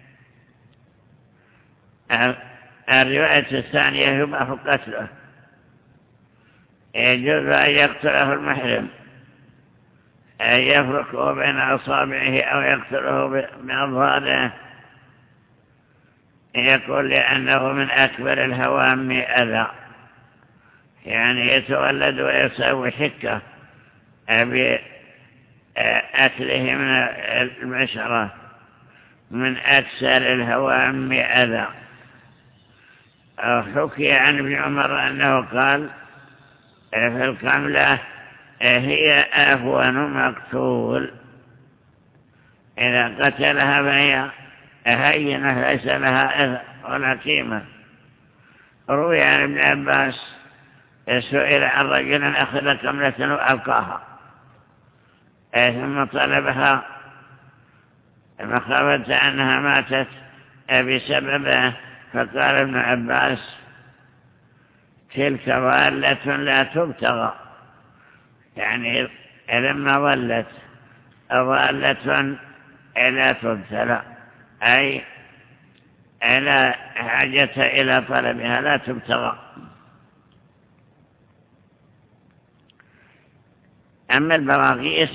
الرواية الثانية يباح قتله، يجوز أن يقتله المحرم، أن يفرقه بين أصابعه أو يقتله بأظهاره. يقول: لأنه من أكبر الهوام أذى، يعني يتولد ويسوي حكة بأكله من المشرة، من أكثر الهوام أذى. حكي عن ابن عمر أنه قال في القملة: هي أهون مقتول، إذا قتلها فهي هينة ليس لها أذى ولا قيمة. روي عن ابن عباس سئل عن رجل أخذ قملة وألقاها ثم طلبها مخافة أنها ماتت بسببه، فقال ابن عباس: تلك ضالة لا تبتغى، يعني لما ظلت ضالة لا تبتلى، أي لا حاجة إلى طلبها، لا تبتغى. أما البراغيث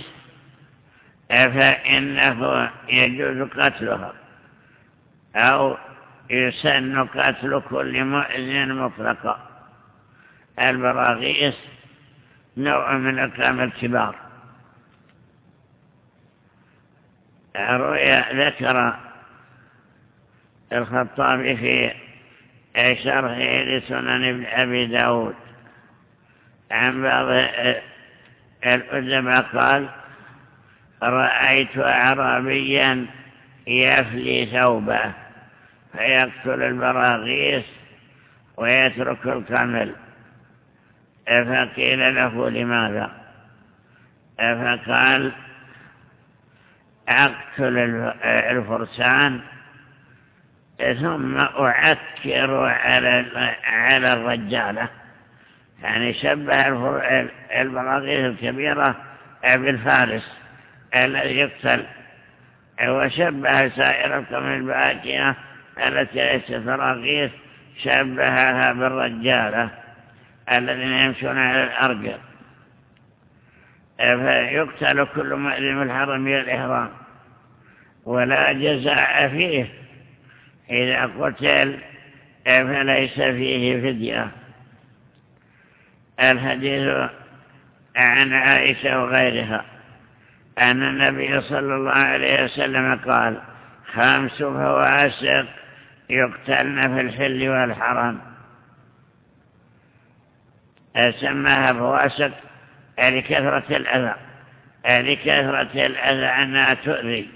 فإنه يجوز قتلها، أو يسن قتل كل مؤذن مطلقا. البراغيث نوع من أقلام الكبار. رؤيا ذكر الخطابي في شرحه لسنن ابن أبي داود عن بعض الأدباء قال: رأيت أعرابيا يفلي ثوبه فيقتل البراغيث ويترك القمل، فقيل له: لماذا؟ فقال: أقتل الفرسان ثم أعكر على الرجالة. يعني شبه البراغيث الكبيرة بالفارس الذي يقتل، وشبه سائر القوم الباقية التي ليست براغيث، شبهها بالرجالة الذين يمشون على الأرجل. فيقتل كل مؤذن الحرم بالإحرام، ولا جزاء فيه. إذا قتل فليس فيه فدية. الحديث عن عائشة وغيرها أن النبي صلى الله عليه وسلم قال: خمس فواسق يقتلن في الحل والحرم. سماها فواسق لكثرة الأذى لكثرة الأذى أنها تؤذي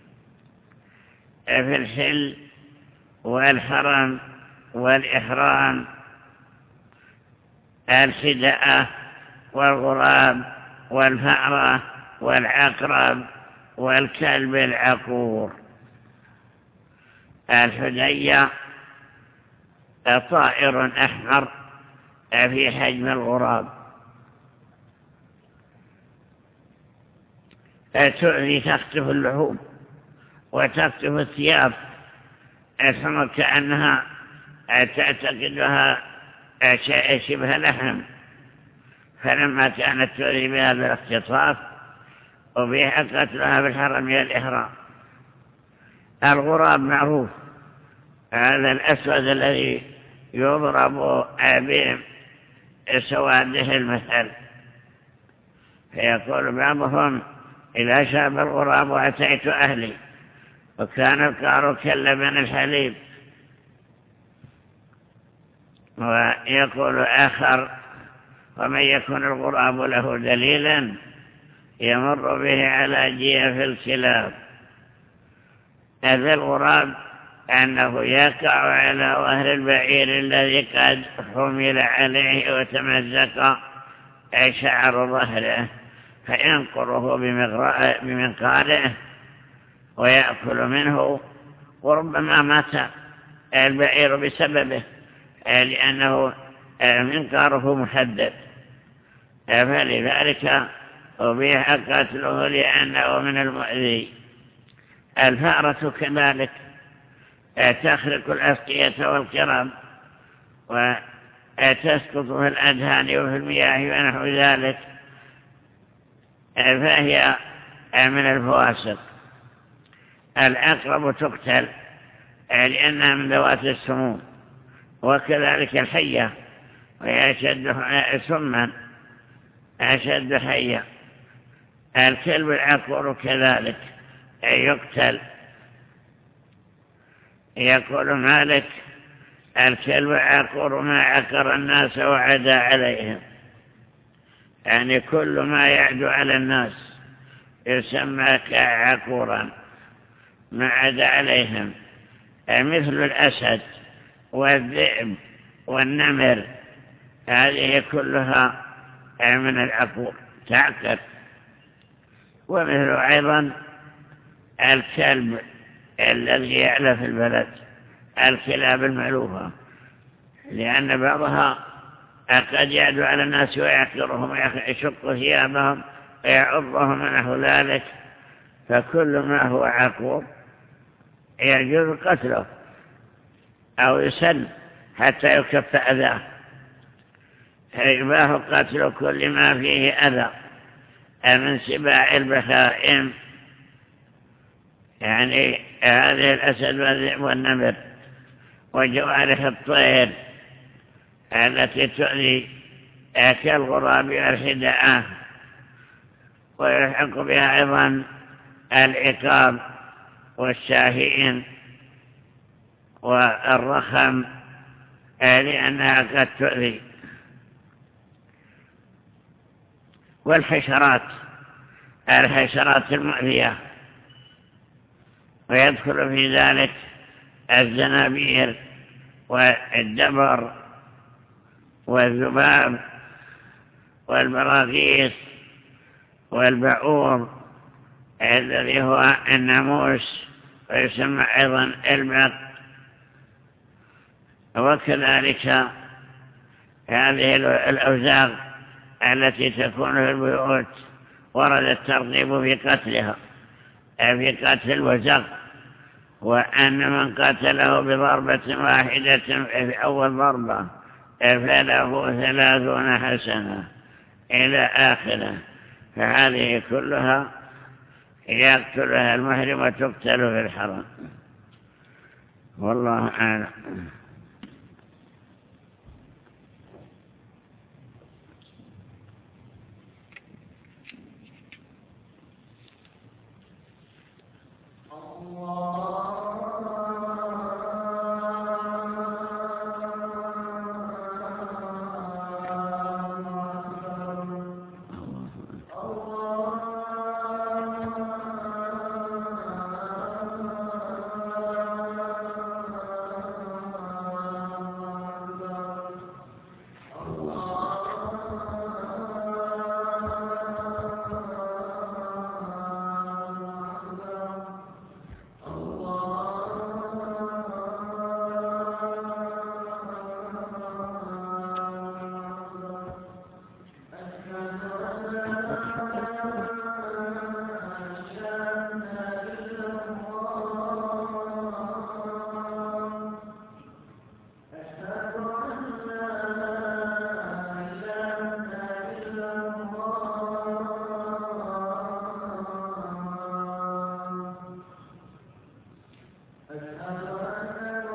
في الحل والحرم والإحرام: الحدأة والغراب والفأرة والعقرب والكلب العقور. الحدية طائر أحمر في حجم الغراب، تؤذي، تخطف اللحوم وتخطف الثياب، الحمر كأنها تعتقدها شبه لحم، فلما كانت تؤذي بهذا الاختطاف وبيح قتلها بالحرم من الإحرام. الغراب معروف، هذا الأسود الذي يضرب بسواده المثل، فيقول بعضهم: إذا شاب الغراب أتيت أهلي وكان القعر كاللبن الحليب. ويقول آخر: ومن يكون الغراب له دليلا يمر به على جيف الكلاب. هذا الغراب أنه يقع على ظهر البعير الذي قد حمل عليه وتمزق شعر ظهره، فينقره بمنقاره ويأكل منه، وربما مات البعير بسببه لأنه منقاره محدد، فلذلك أبيح قتله لأنه من المؤذي. الفأرة كذلك تخرق الأسقية والكرام وتسقط في الأدهان وفي المياه ونحو ذلك، فهي من الفواسق. العقرب تقتل لأنها من ذوات السموم، وكذلك الحية، وهي أشد سما أشد حية. الكلب العقور كذلك يقتل. يقول مالك: الكلب العقور ما عقر الناس وعدى عليهم، يعني كل ما يعدو على الناس يسمى عقورا ما عدى عليهم، مثل الأسد والذئب والنمر، هذه كلها من العقور تعقر. ومثل أيضا الكلب الذي يعلى في البلد، الكلاب المألوفة، لأن بعضها قد يعدو على الناس ويعقرهم ويشق ثيابهم ويعضهم ونحو ذلك، فكل ما هو عقور يجوز قتله أو يسل حتى يكف أذاه، فيباه قتل كل ما فيه أذى من سباع البهائم، يعني هذه الأسد والذئب والنمر، وجوارح الطير التي تؤذي كالغراب والحداء، ويلحق بها أيضا العقاب والشاهين والرخم لأنها قد تؤذي. والحشرات، الحشرات المؤذية، ويدخل في ذلك الزنابير والدبر والذباب والبراغيث والبعوض الذي هو الناموس ويسمى أيضا البق. وكذلك هذه الأوزاغ التي تكون في البيوت ورد الترغيب في قتلها، في قتل الوزغ، وأن من قتله بضربة واحدة في أول ضربة فله ثلاثون حسنة إلى آخره، فهذه كلها يقتلها المحرم وتقتل في الحرم. والله أعلم.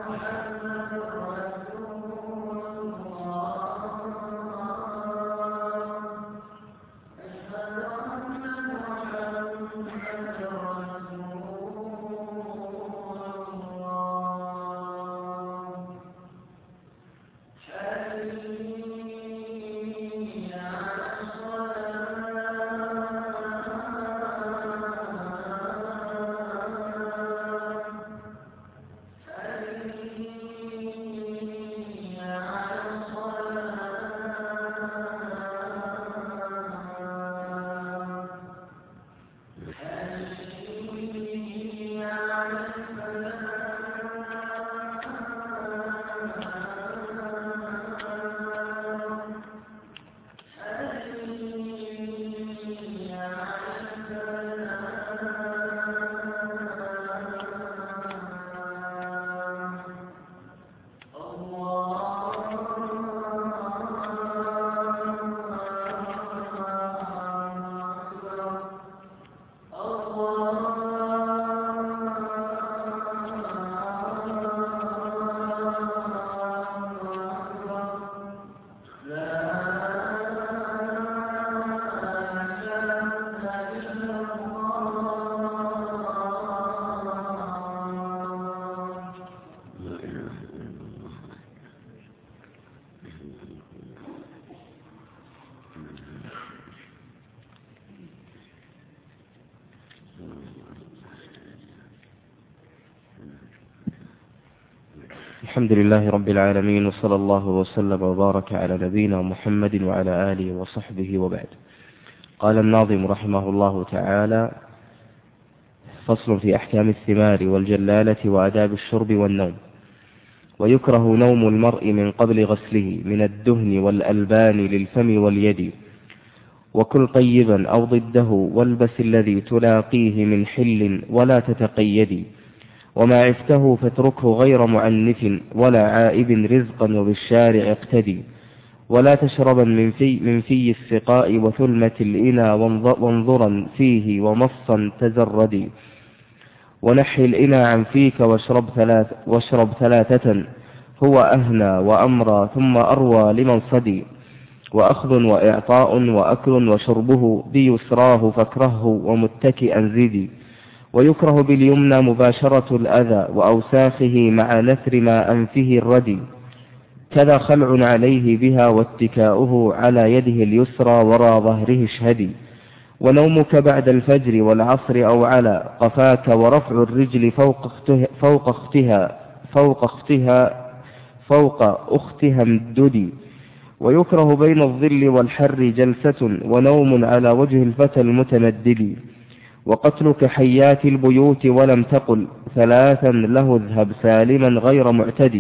الحمد لله رب العالمين، وصلى الله وسلم وبارك على نبينا محمد وعلى آله وصحبه وبعد. قال الناظم رحمه الله تعالى: فصل في أحكام الثمار والجلالة وآداب الشرب والنوم. ويكره نوم المرء من قبل غسله من الدهن والألبان للفم واليد، وكل طيبا أو ضده، والبس الذي تلاقيه من حل ولا تتقيدي، وما عفته فاتركه غير معنف، ولا عائب رزقا وبالشارع اقتدي، ولا تشربا من في, من في السقاء وثلمة الإنى، وانظرا فيه ومصا تزردي، ونحي الإنى عن فيك واشرب, ثلاث واشرب ثلاثة، هو أهنى وأمرى ثم أروى لمن صدي، وأخذ وإعطاء وأكل وشربه بيسراه فاكرهه ومتكئا زدي، ويكره باليمنى مباشرة الأذى وأوساخه مع نثر ما أنفه الردي، كذا خلع عليه بها واتكاؤه على يده اليسرى وراء ظهره اشهدي، ونومك بعد الفجر والعصر أو على قفاك، ورفع الرجل فوق اختها فوق اختها فوق اختها فوق أختها امددي، ويكره بين الظل والحر جلسة، ونوم على وجه الفتى المتمدد، وقتلك حيات البيوت ولم تقل ثلاثا له اذهب سالما غير معتدي،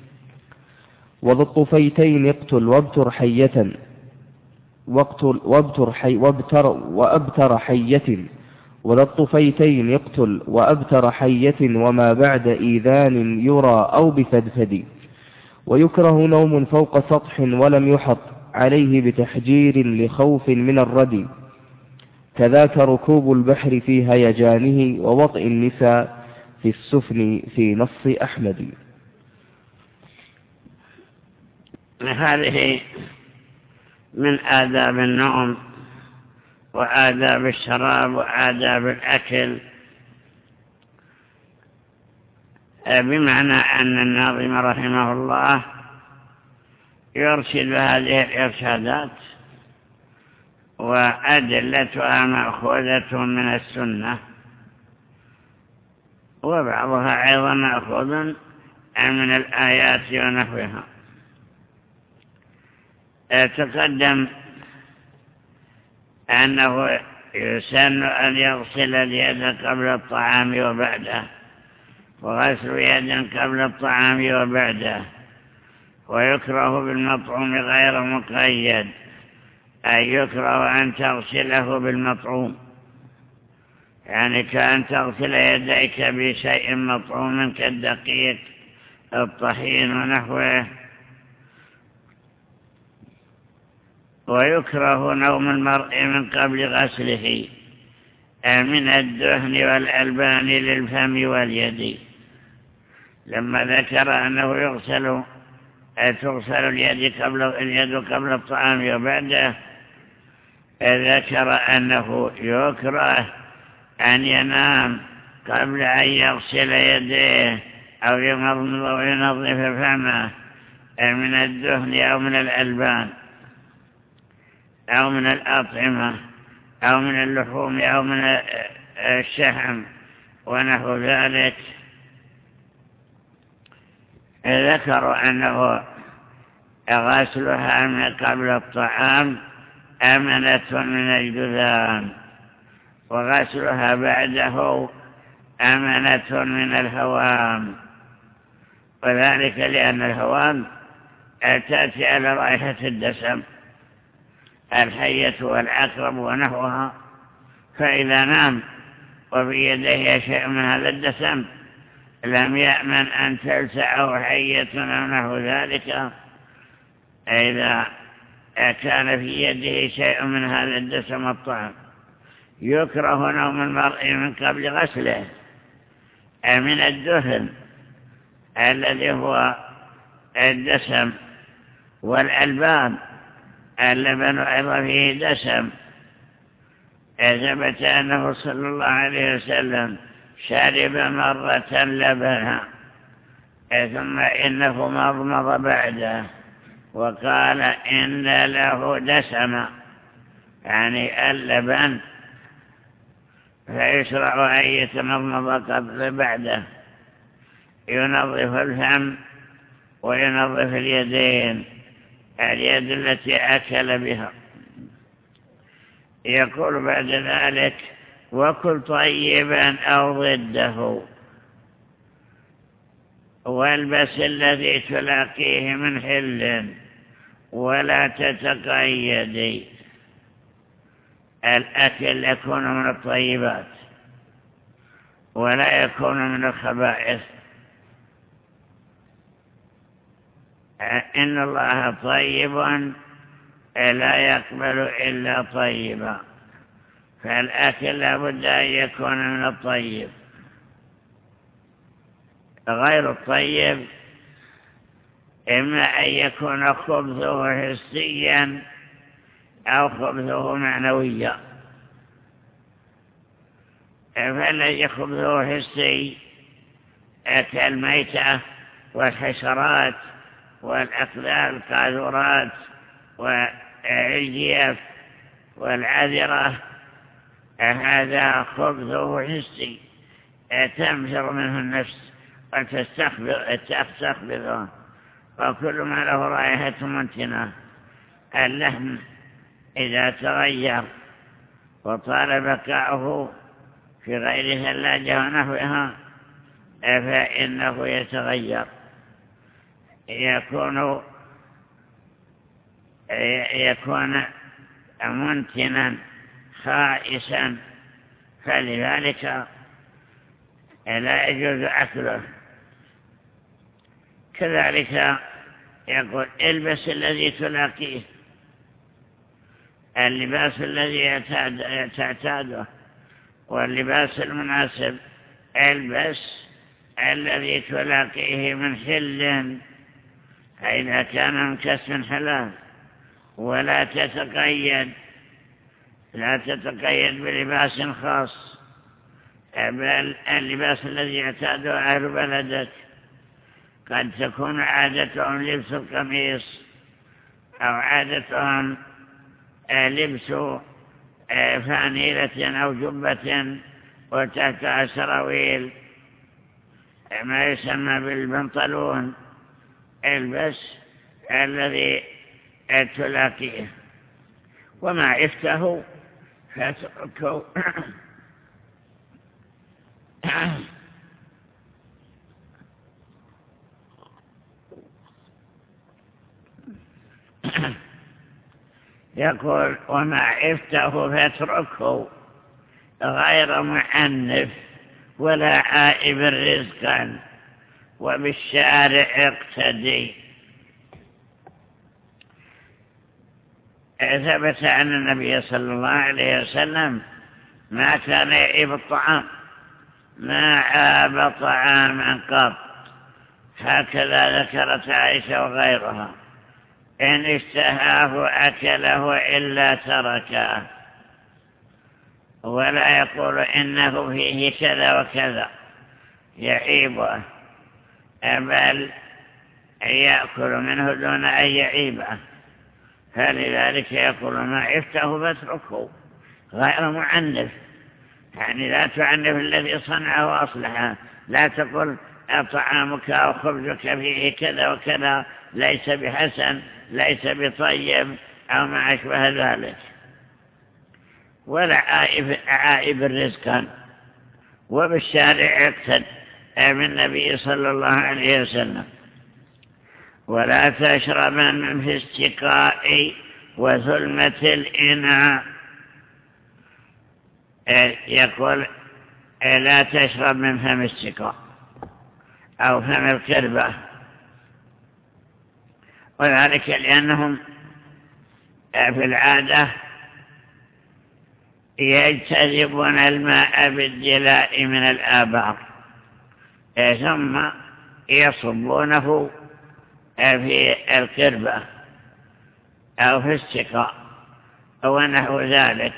وذا الطفيتين اقتل وابتر حية واقتل وابتر حي وابتر وابتر حية وذا الطفيتين يقتل وابتر حية، وما بعد إيذان يرى أو بفدفد، ويكره نوم فوق سطح ولم يحط عليه بتحجير لخوف من الردي، كذاك ركوب البحر في هيجانه، ووطئ النساء في السفن في نص أحمد. هذه من آداب النوم وآداب الشراب وآداب الأكل، بمعنى أن الناظم رحمه الله يرشد هذه الإرشادات، وأدلتها مأخوذة من السنة، وبعضها أيضا مأخوذ من الآيات ونحوها. تقدم أنه يسن أن يغسل اليد قبل الطعام وبعده، وغسل يد قبل الطعام وبعده، ويكره بالمطعوم غير مقيد، أي يكره أن تغسله بالمطعوم، يعني كأن تغسل يديك بشيء مطعوم كالدقيق الطحين ونحوه. ويكره نوم المرء من قبل غسله من الدهن والألبان للفم واليد، لما ذكر أنه يغسل تغسل اليد قبل اليد قبل الطعام وبعده، ذكر أنه يكره أن ينام قبل أن يغسل يديه أو ينظف وينظف فمه من الدهن أو من الألبان أو من الأطعمة أو من اللحوم أو من الشحم ونحو ذلك. ذكروا أنه غسلها من قبل الطعام أمنة من الجذام، وغسلها بعده أمنة من الهوام، وذلك لأن الهوام تأتي على رائحة الدسم، الحية والعقرب ونحوها، فإذا نام وفي يديه شيء من هذا الدسم لم يأمن أن تلسعه حية أو نحو ذلك. إذا كان في يده شيء من هذا الدسم الطعام، يكره نوم المرء من قبل غسله من الدهن الذي هو الدسم والألبان، اللبن أيضا فيه دسم. ثبت أنه صلى الله عليه وسلم شرب مرة لبنا ثم إنه مضمض بعده وقال إن له دسم، يعني اللبن، فيشرع أن يتمضمض قبل بعده، ينظف الفم وينظف اليدين، اليد التي أكل بها. يقول بعد ذلك: وكل طيبا أو ضده، والبس الذي تلاقيه من حل ولا تتقيدي. الأكل يكون من الطيبات ولا يكون من الخبائث. إن الله طيب لا يقبل إلا طيبا، فالأكل لابد أن يكون من الطيب. غير الطيب إما أن يكون خبثه حسيا أو خبثه معنويا. فالذي خبثه حسي كالميتة والحشرات والأقذار القاذورات والجيف والعذرة، هذا خبثه حسي تنفر منه النفس وتستخبثه، وكل ما له رائحة منتنة. اللحم إذا تغير وطال بقاؤه في غير ثلاجة ونحوها فإنه يتغير، يكون يكون منتنا خائسا، فلذلك لا يجوز أكله. كذلك يقول: البس الذي تلاقيه، اللباس الذي تعتاده واللباس المناسب. البس الذي تلاقيه من حل، إذا كان من كسب حلال، ولا تتقيد لا تتقيد بلباس خاص، بل اللباس الذي يعتاده أهل بلدك. قد تكون عادتهم لبس القميص أو عادتهم لبس فانيلة أو جبة وتحتها سراويل، ما يسمى بالبنطلون. البس الذي تلاقيه، وما عفته فاتركه. يقول: وما عفته فاتركه غير معنف ولا عائب رزقا، وبالشارع اقتدي. ثبت أن النبي صلى الله عليه وسلم ما كان يعيب الطعام، ما عاب طعاما قط، هكذا ذكرت عائشة وغيرها: إن اشتهاه أكله إلا تركه، ولا يقول إنه فيه كذا وكذا يعيبه، بل يأكل منه دون أن يعيبه. فلذلك يقول: ما عفته فاتركه، غير معنف. يعني لا تعنف الذي صنعه وأصلحه، لا تقول طعامك أو خبزك فيه كذا وكذا ليس بحسن، ليس بطيب، أو ما أشبه ذلك. ولا عائب, عائب الرزق. وبالشارع يقتد بالنبي صلى الله عليه وسلم: ولا تشربن في استقاء وثلمة الإناء. يقول: لا تشرب من فم السقاء أو فم الكربة، وذلك لأنهم في العادة يجتذبون الماء بالدلاء من الآبار، ثم يصبونه في الكربة أو في السقاء ونحو ذلك.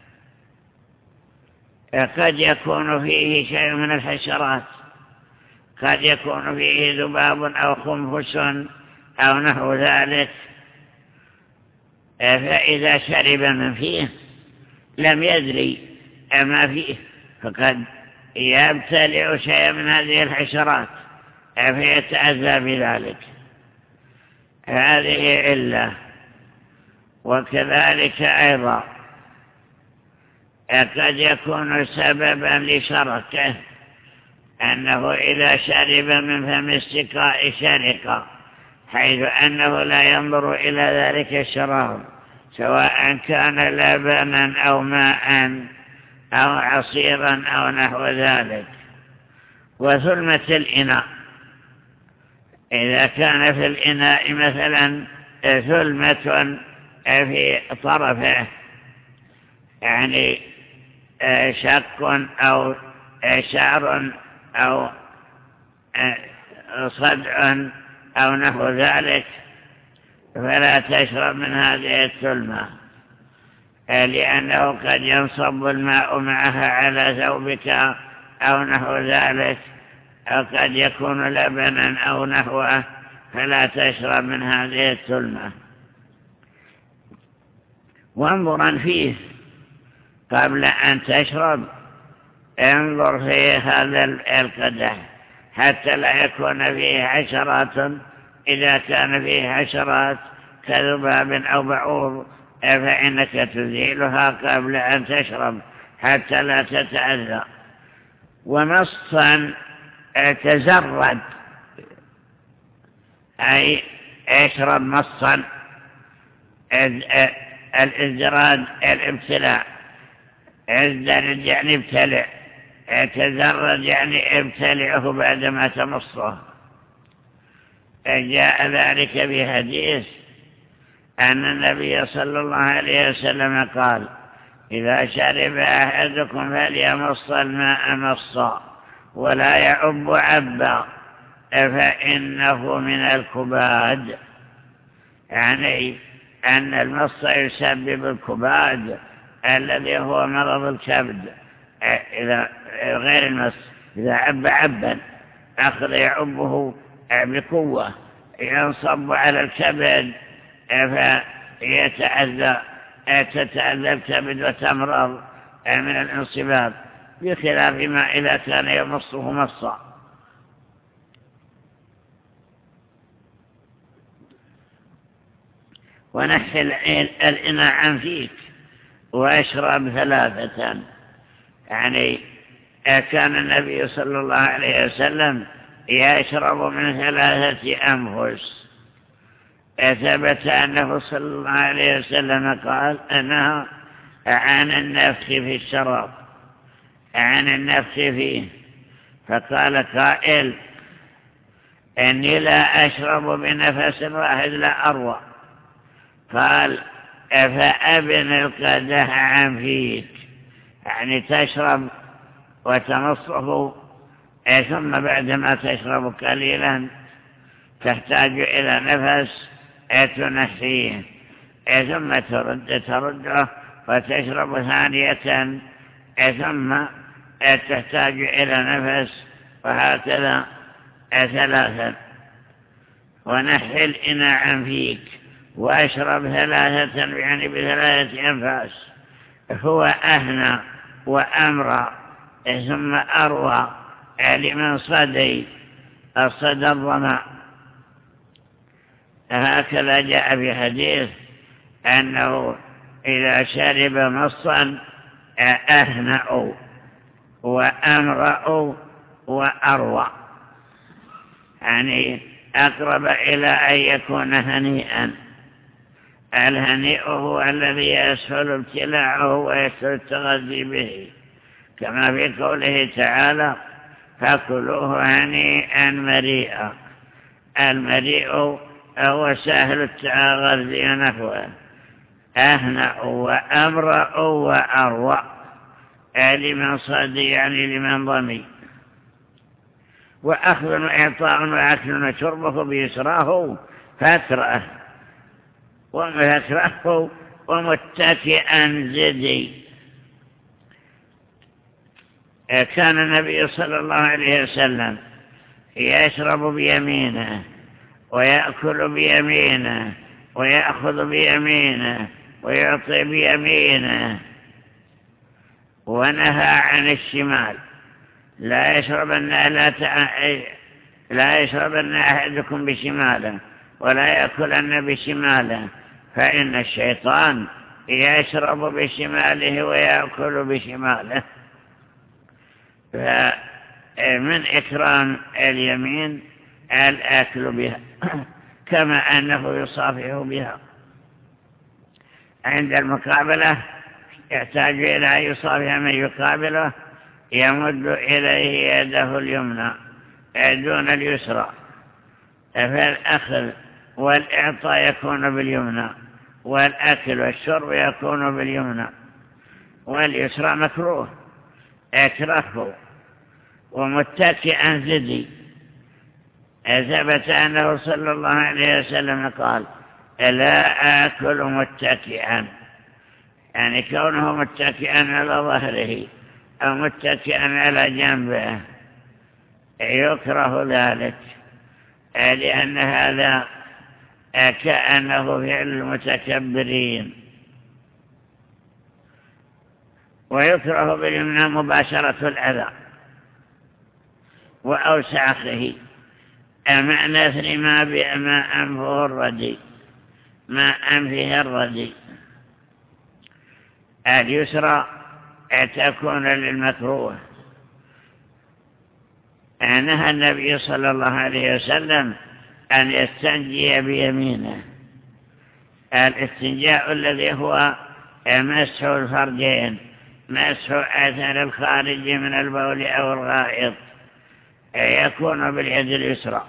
قد يكون فيه شيء من الحشرات، قد يكون فيه ذباب أو خنفس أو نحو ذلك، فإذا شرب من فيه لم يدري ما فيه، فقد يبتلع شيء من هذه الحشرات فيتأذى بذلك. هذه علة. وكذلك أيضا قد يكون سببا لشركه، أنه إذا شرب من فم السقاء شرق، حيث أنه لا ينظر إلى ذلك الشراب، سواء كان لبنا أو ماء أو عصيرا أو نحو ذلك. وثلمة الإناء: إذا كان في الإناء مثلا ثلمة في طرفه، يعني شق أو شعر أو صدع أو نحو ذلك، فلا تشرب من هذه الثلمة، لأنه قد ينصب الماء معها على ثوبك أو نحو ذلك، أو قد يكون لبنا أو نحوه، فلا تشرب من هذه الثلمة. وانظرا فيه قبل أن تشرب، انظر في هذا القدح حتى لا يكون فيه حشرات. إذا كان فيه حشرات كذباب أو بعوض فإنك تزيلها قبل أن تشرب حتى لا تتأذى. ومصا تزرد، أي اشرب مصا. الازدراد الابتلاء، ازدرد يعني ابتلع، تزرد يعني ابتلعه بعدما تمصه. جاء ذلك في حديث أن النبي صلى الله عليه وسلم قال: إذا شرب أحدكم فليمص الماء مصا ولا يعب عبا فإنه من الكباد. يعني أن المص يسبب الكباد الذي هو مرض الكبد. إذا غير المص، إذا عب عبا أخذ يعبه بقوة ينصب على الكبد فيتأذى تتأذى الكبد وتمرض من الانصباب، بخلاف ما إذا كان يمصه مصا. ونحي الإناء عن فيك واشرب ثلاثة. يعني كان النبي صلى الله عليه وسلم يشرب من ثلاثة أنفس. ثبت أنه صلى الله عليه وسلم قال أنها عن النفخ في الشراب، عن النفخ فيه. فقال قائل: إني لا أشرب بنفس واحد لا أروى. قال: فأبن القدح عن فيك، يعني تشرب وتمصه، ثم بعدما تشرب قليلا تحتاج إلى نفس تنحيه ثم ترد ترده وتشرب ثانية ثم تحتاج إلى نفس، وهكذا ثلاثا. ونحي الإناء فيك وأشرب ثلاثة، يعني بثلاثة أنفاس، هو أهنى وأمرى ثم أروى لمن صدي الصدى الظمأ. هكذا جاء في حديث أنه إذا شرب مصا أهنأ وأمرأ وأروى، يعني أقرب إلى أن يكون هنيئا. الهنيء هو الذي يسهل ابتلاعه ويسهل التغذي به، كما في قوله تعالى فكلوه هنيئا مريئا. المريء هو سهل التغذي نحوه. أهنأ وأمرأ وأروى لمن صدي، يعني لمن ضمي. وأخذ وإعطاء وأكل وشربه بيسراه فترة ومتكره ومتكئا زدي. كان النبي صلى الله عليه وسلم يشرب بيمينه ويأكل بيمينه ويأخذ بيمينه ويعطي بيمينه، ونهى عن الشمال. لا يشربن لا تع... لا يشربن أحدكم بشماله ولا يأكلن بشماله، فإن الشيطان يشرب بشماله ويأكل بشماله. فمن إكرام اليمين الأكل بها كما أنه يصافح بها. عند المقابلة يحتاج إلى أن يصافح من يقابله، يمد إليه يده اليمنى دون اليسرى، فالأخذ والإعطاء يكون باليمنى والأكل والشرب يكون باليمنى، واليسرى مكروه اكرهه. ومتكئا زدي، ثبت أنه صلى الله عليه وسلم قال لا آكل متكئا، يعني كونه متكئا على ظهره أو متكئا على جنبه يكره ذلك، لأن هذا كأنه فعل المتكبرين. ويكره باليمنى مباشرة الأذى وأوساخه، مع نثر ما بما أنفه الردي ما أنفه الردي. اليسرى تكون للمكروه. نهى النبي صلى الله عليه وسلم أن يستنجي بيمينه. الاستنجاء الذي هو مسح الفرجين، مسح أثر الخارج من البول أو الغائط، يكون باليد اليسرى.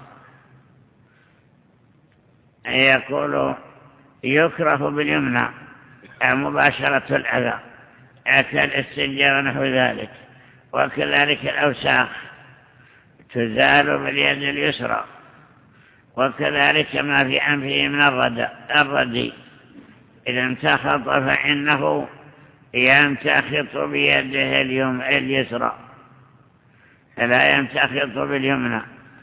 يقول يكره باليمنى مباشرة الأذى كالاستنجاء ونحو ذلك، وكذلك الأوساخ تزال باليد اليسرى، وكذلك ما في أنفه من الردي إذا انتخط فإنه ينتخط بيده اليوم اليسرى، فلا ينتخط باليمنى.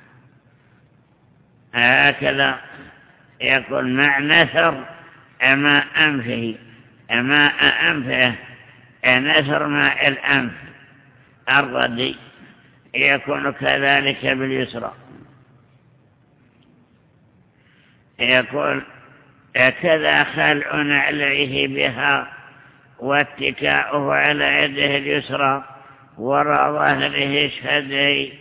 هكذا يقول مع نثر ماء أنفه، ماء أنفه نثر ماء الأنف الردي يكون كذلك باليسرى. يقول كذا خلع نعليه بها واتكاؤه على يده اليسرى وراء ظهره شهدي.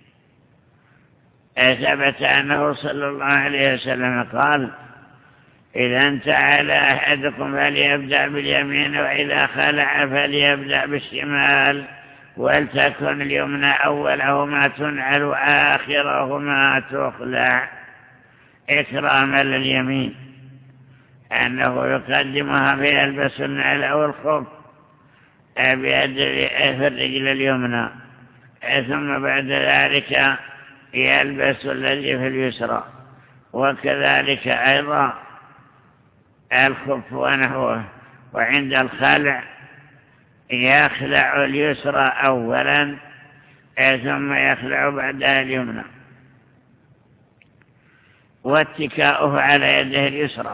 ثبت أنه صلى الله عليه وسلم قال إذا انتعل أحدكم فليبدأ باليمين، وإذا خلع فليبدأ بالشمال، ولتكن اليمنى أولهما تنعل وآخرهما تخلع، إكراما لليمين، أنه يقدمها فيلبس النعل أو الخف بيد في الرجل اليمنى، ثم بعد ذلك يلبس الذي في اليسرى. وكذلك أيضا الخف ونحوه. وعند الخلع يخلع اليسرى أولا ثم يخلع بعدها اليمنى، واتكاؤه على يده اليسرى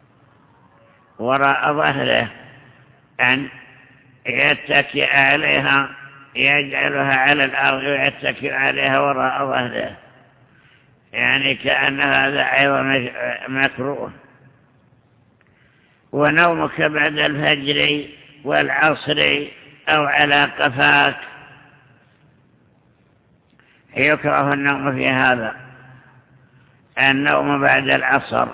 وراء ظهره أن يتكئ عليها، يجعلها على الأرض ويتكئ عليها وراء ظهره، يعني كأن هذا أيضا مكروه. ونومك بعد الفجر والعصر أو على قفاك يكره النوم في هذا. النوم بعد العصر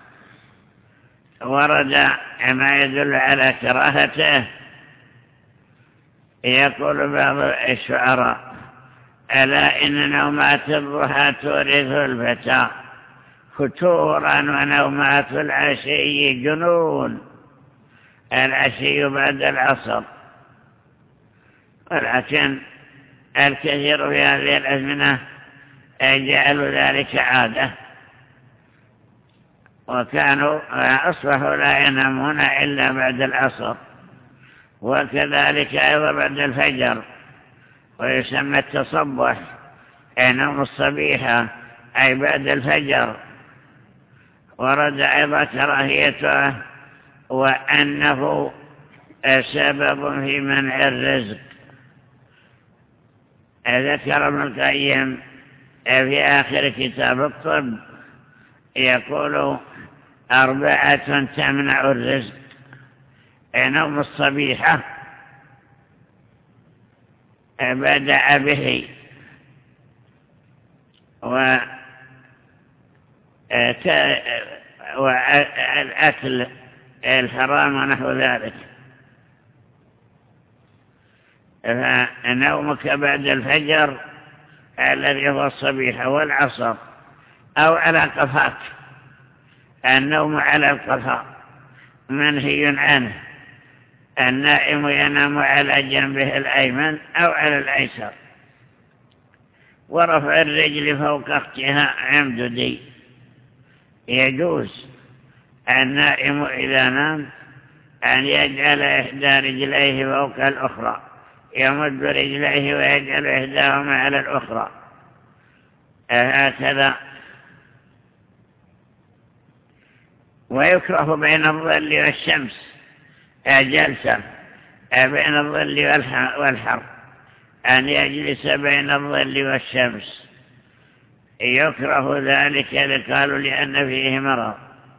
ورد ما يدل على كراهته. يقول بعض الشعراء: ألا إن نومات الضحى تورث الفتى فتورا ونومات العشي جنون. العشي بعد العصر، ولكن الكثير في هذه الأزمنة جعلوا ذلك عادة، وكانوا أصبحوا لا ينامون إلا بعد العصر، وكذلك أيضا بعد الفجر. ويسمى التصبح نوم الصبيحة أي بعد الفجر. ورد أيضا كراهيته وأنه سبب في منع الرزق. ذكر ابن القيم في آخر كتاب الطب يقول: أربعة تمنع الرزق: نوم الصبيحة بدأ به، والأكل الحرام ونحو ذلك. فنومك بعد الفجر الذي هو الصبيحة والعصر أو على قفاك. النوم على القفا منهي عنه. النائم ينام على جنبه الأيمن أو على الأيسر. ورفع الرجل فوق أختها عمددي. يجوز النائم إذا نام أن يجعل إحدى رجليه فوق الأخرى، يمد رجليه ويجعل إحداهما على الأخرى هكذا. ويكره بين الظل والشمس جلسة بين الظل والحر، أن يجلس بين الظل والشمس. يكره ذلك لقالوا لأن فيه مرض.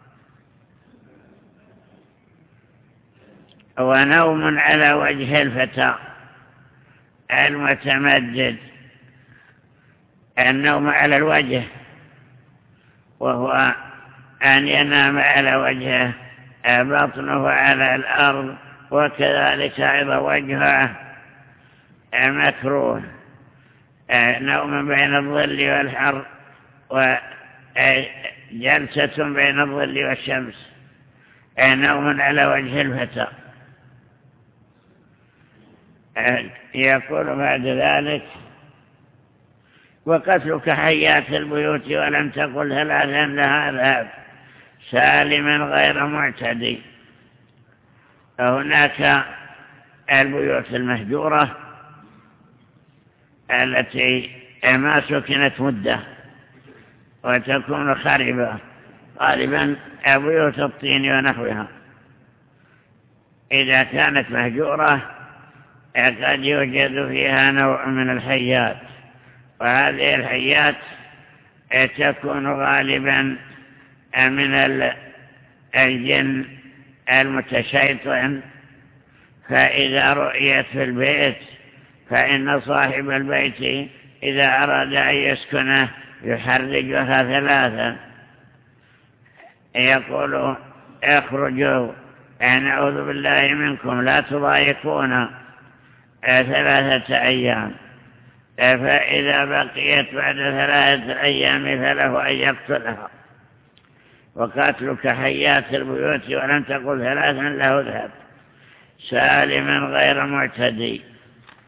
ونوم على وجه الفتى المتمدد. النوم على الوجه وهو أن ينام على وجهه بطنه على الأرض، وكذلك أيضا وجهه مكروه. نوم بين الظل والحر، وجلسة بين الظل والشمس. نوم على وجه الفتى. يقول بعد ذلك: وقتلك حيات البيوت ولم تقل ثلاثا لها ذهب سالما غير معتدي. هناك البيوت المهجورة التي ما سكنت مدة وتكون خاربة، غالبا بيوت الطين ونحوها. إذا كانت مهجورة قد يوجد فيها نوع من الحيات، وهذه الحيات تكون غالبا من الجن المتشيطن. فإذا رؤيت في البيت فإن صاحب البيت إذا أراد أن يسكنه يحرجها ثلاثا، يقول: اخرجوا نعوذ بالله منكم لا تضايقون ثلاثة أيام. فإذا بقيت بعد ثلاثة أيام فله أن يقتلها. وقاتلك حيات البيوت ولم تقل ثلاثا له ذهب سالما غير معتدي.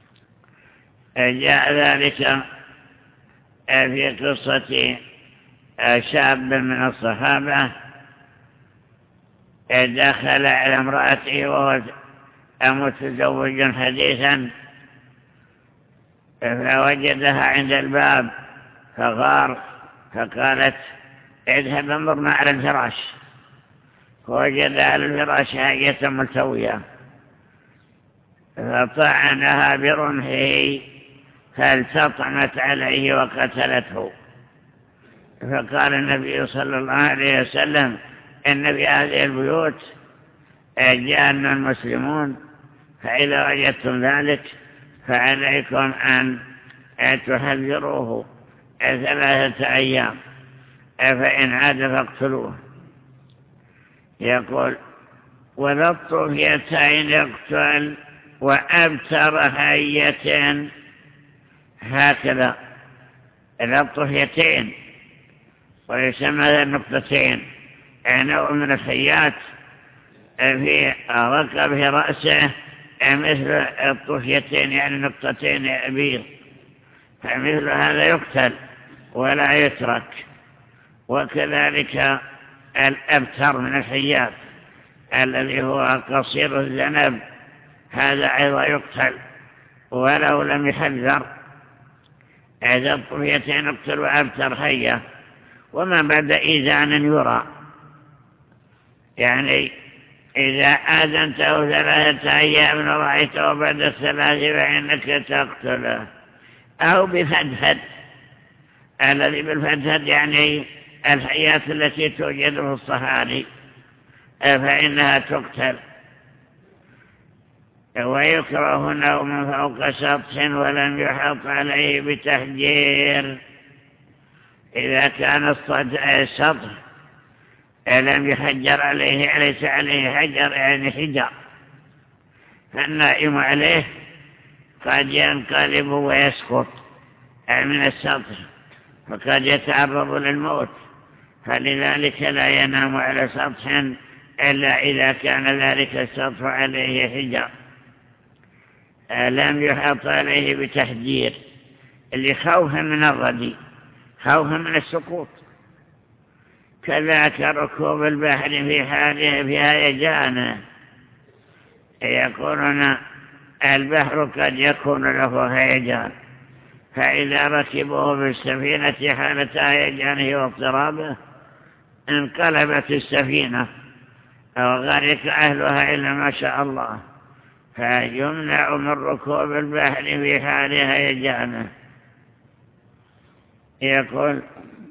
جاء ذلك في قصة شاب من الصحابة دخل على امرأته وهو متزوج حديثا، فوجدها عند الباب فغار، فقالت اذهب انظرنا على الفراش، فوجد على الفراش حاجة ملتوية، فطعنها برمحه فالتطمت عليه وقتلته. فقال النبي صلى الله عليه وسلم إن بهذه البيوت جان المسلمون، فإذا وجدتم ذلك فعليكم أن تحذروه ثلاثة أيام، فإن عاد فاقتلوه. يقول وذا الطفيتين يقتل وأبتر هية، هكذا ذا الطفيتين ويسمى ذا النقطتين، نوع من الخيات في ركبه رأسه مثل الطفيتين يعني نقطتين أبيض، فمثل هذا يقتل ولا يترك. وكذلك الأبتر من الحيات الذي هو قصير الذنب، هذا أيضا يقتل ولو لم يحذر. إذا الطفيتين يقتل وأبتر حية، وما بعد إذان يرى، يعني إذا آذنته ثلاثة أيام ورأيته بعد الثلاث فإنك تقتله. أو بفدفد، الذي بالفدفد يعني الحياة التي توجد في الصحاري، فإنها تقتل. ويكره نوم فوق سطح ولم يحط عليه بتحجير، إذا كان السطح لم يحجر عليه ليس عليه حجر يعني حجر، فالنائم عليه قد ينقلب ويسقط من السطح فقد يتعرض للموت، فلذلك لا ينام على سطح إلا إذا كان ذلك السطح عليه حجر لم يحط عليه بتحجير، اللي خوفا من الردي، خوفا من السقوط. كذاك ركوب البحر في حاله في هيجانه، يقولون البحر قد يكون له هيجان، فإذا ركبوه بالسفينة حالة هيجانه واضطرابه انقلبت السفينة وغرق أهلها إلا ما شاء الله، فيمنع من ركوب البحر في حال هيجانه. يقول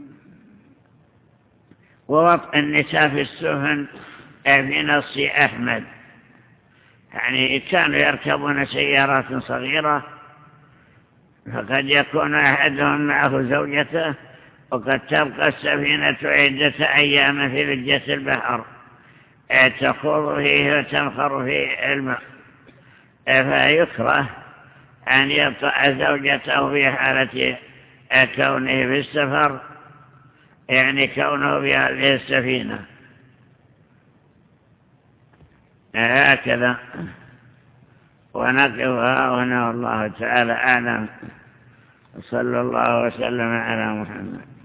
ووطء النساء في السفن في نص أحمد، يعني كانوا يركبون سيارات صغيرة، فقد يكون أحدهم معه زوجته، وقد تبقى السفينة عدة أيام في لجة البحر تخوض فيه وتنخر في الماء، فيكره أن يطأ زوجته في حالة كونه في السفر، يعني كونه في هذه السفينة. هكذا ونقفها هنا والله تعالى أعلم. صلى الله وسلم على محمد.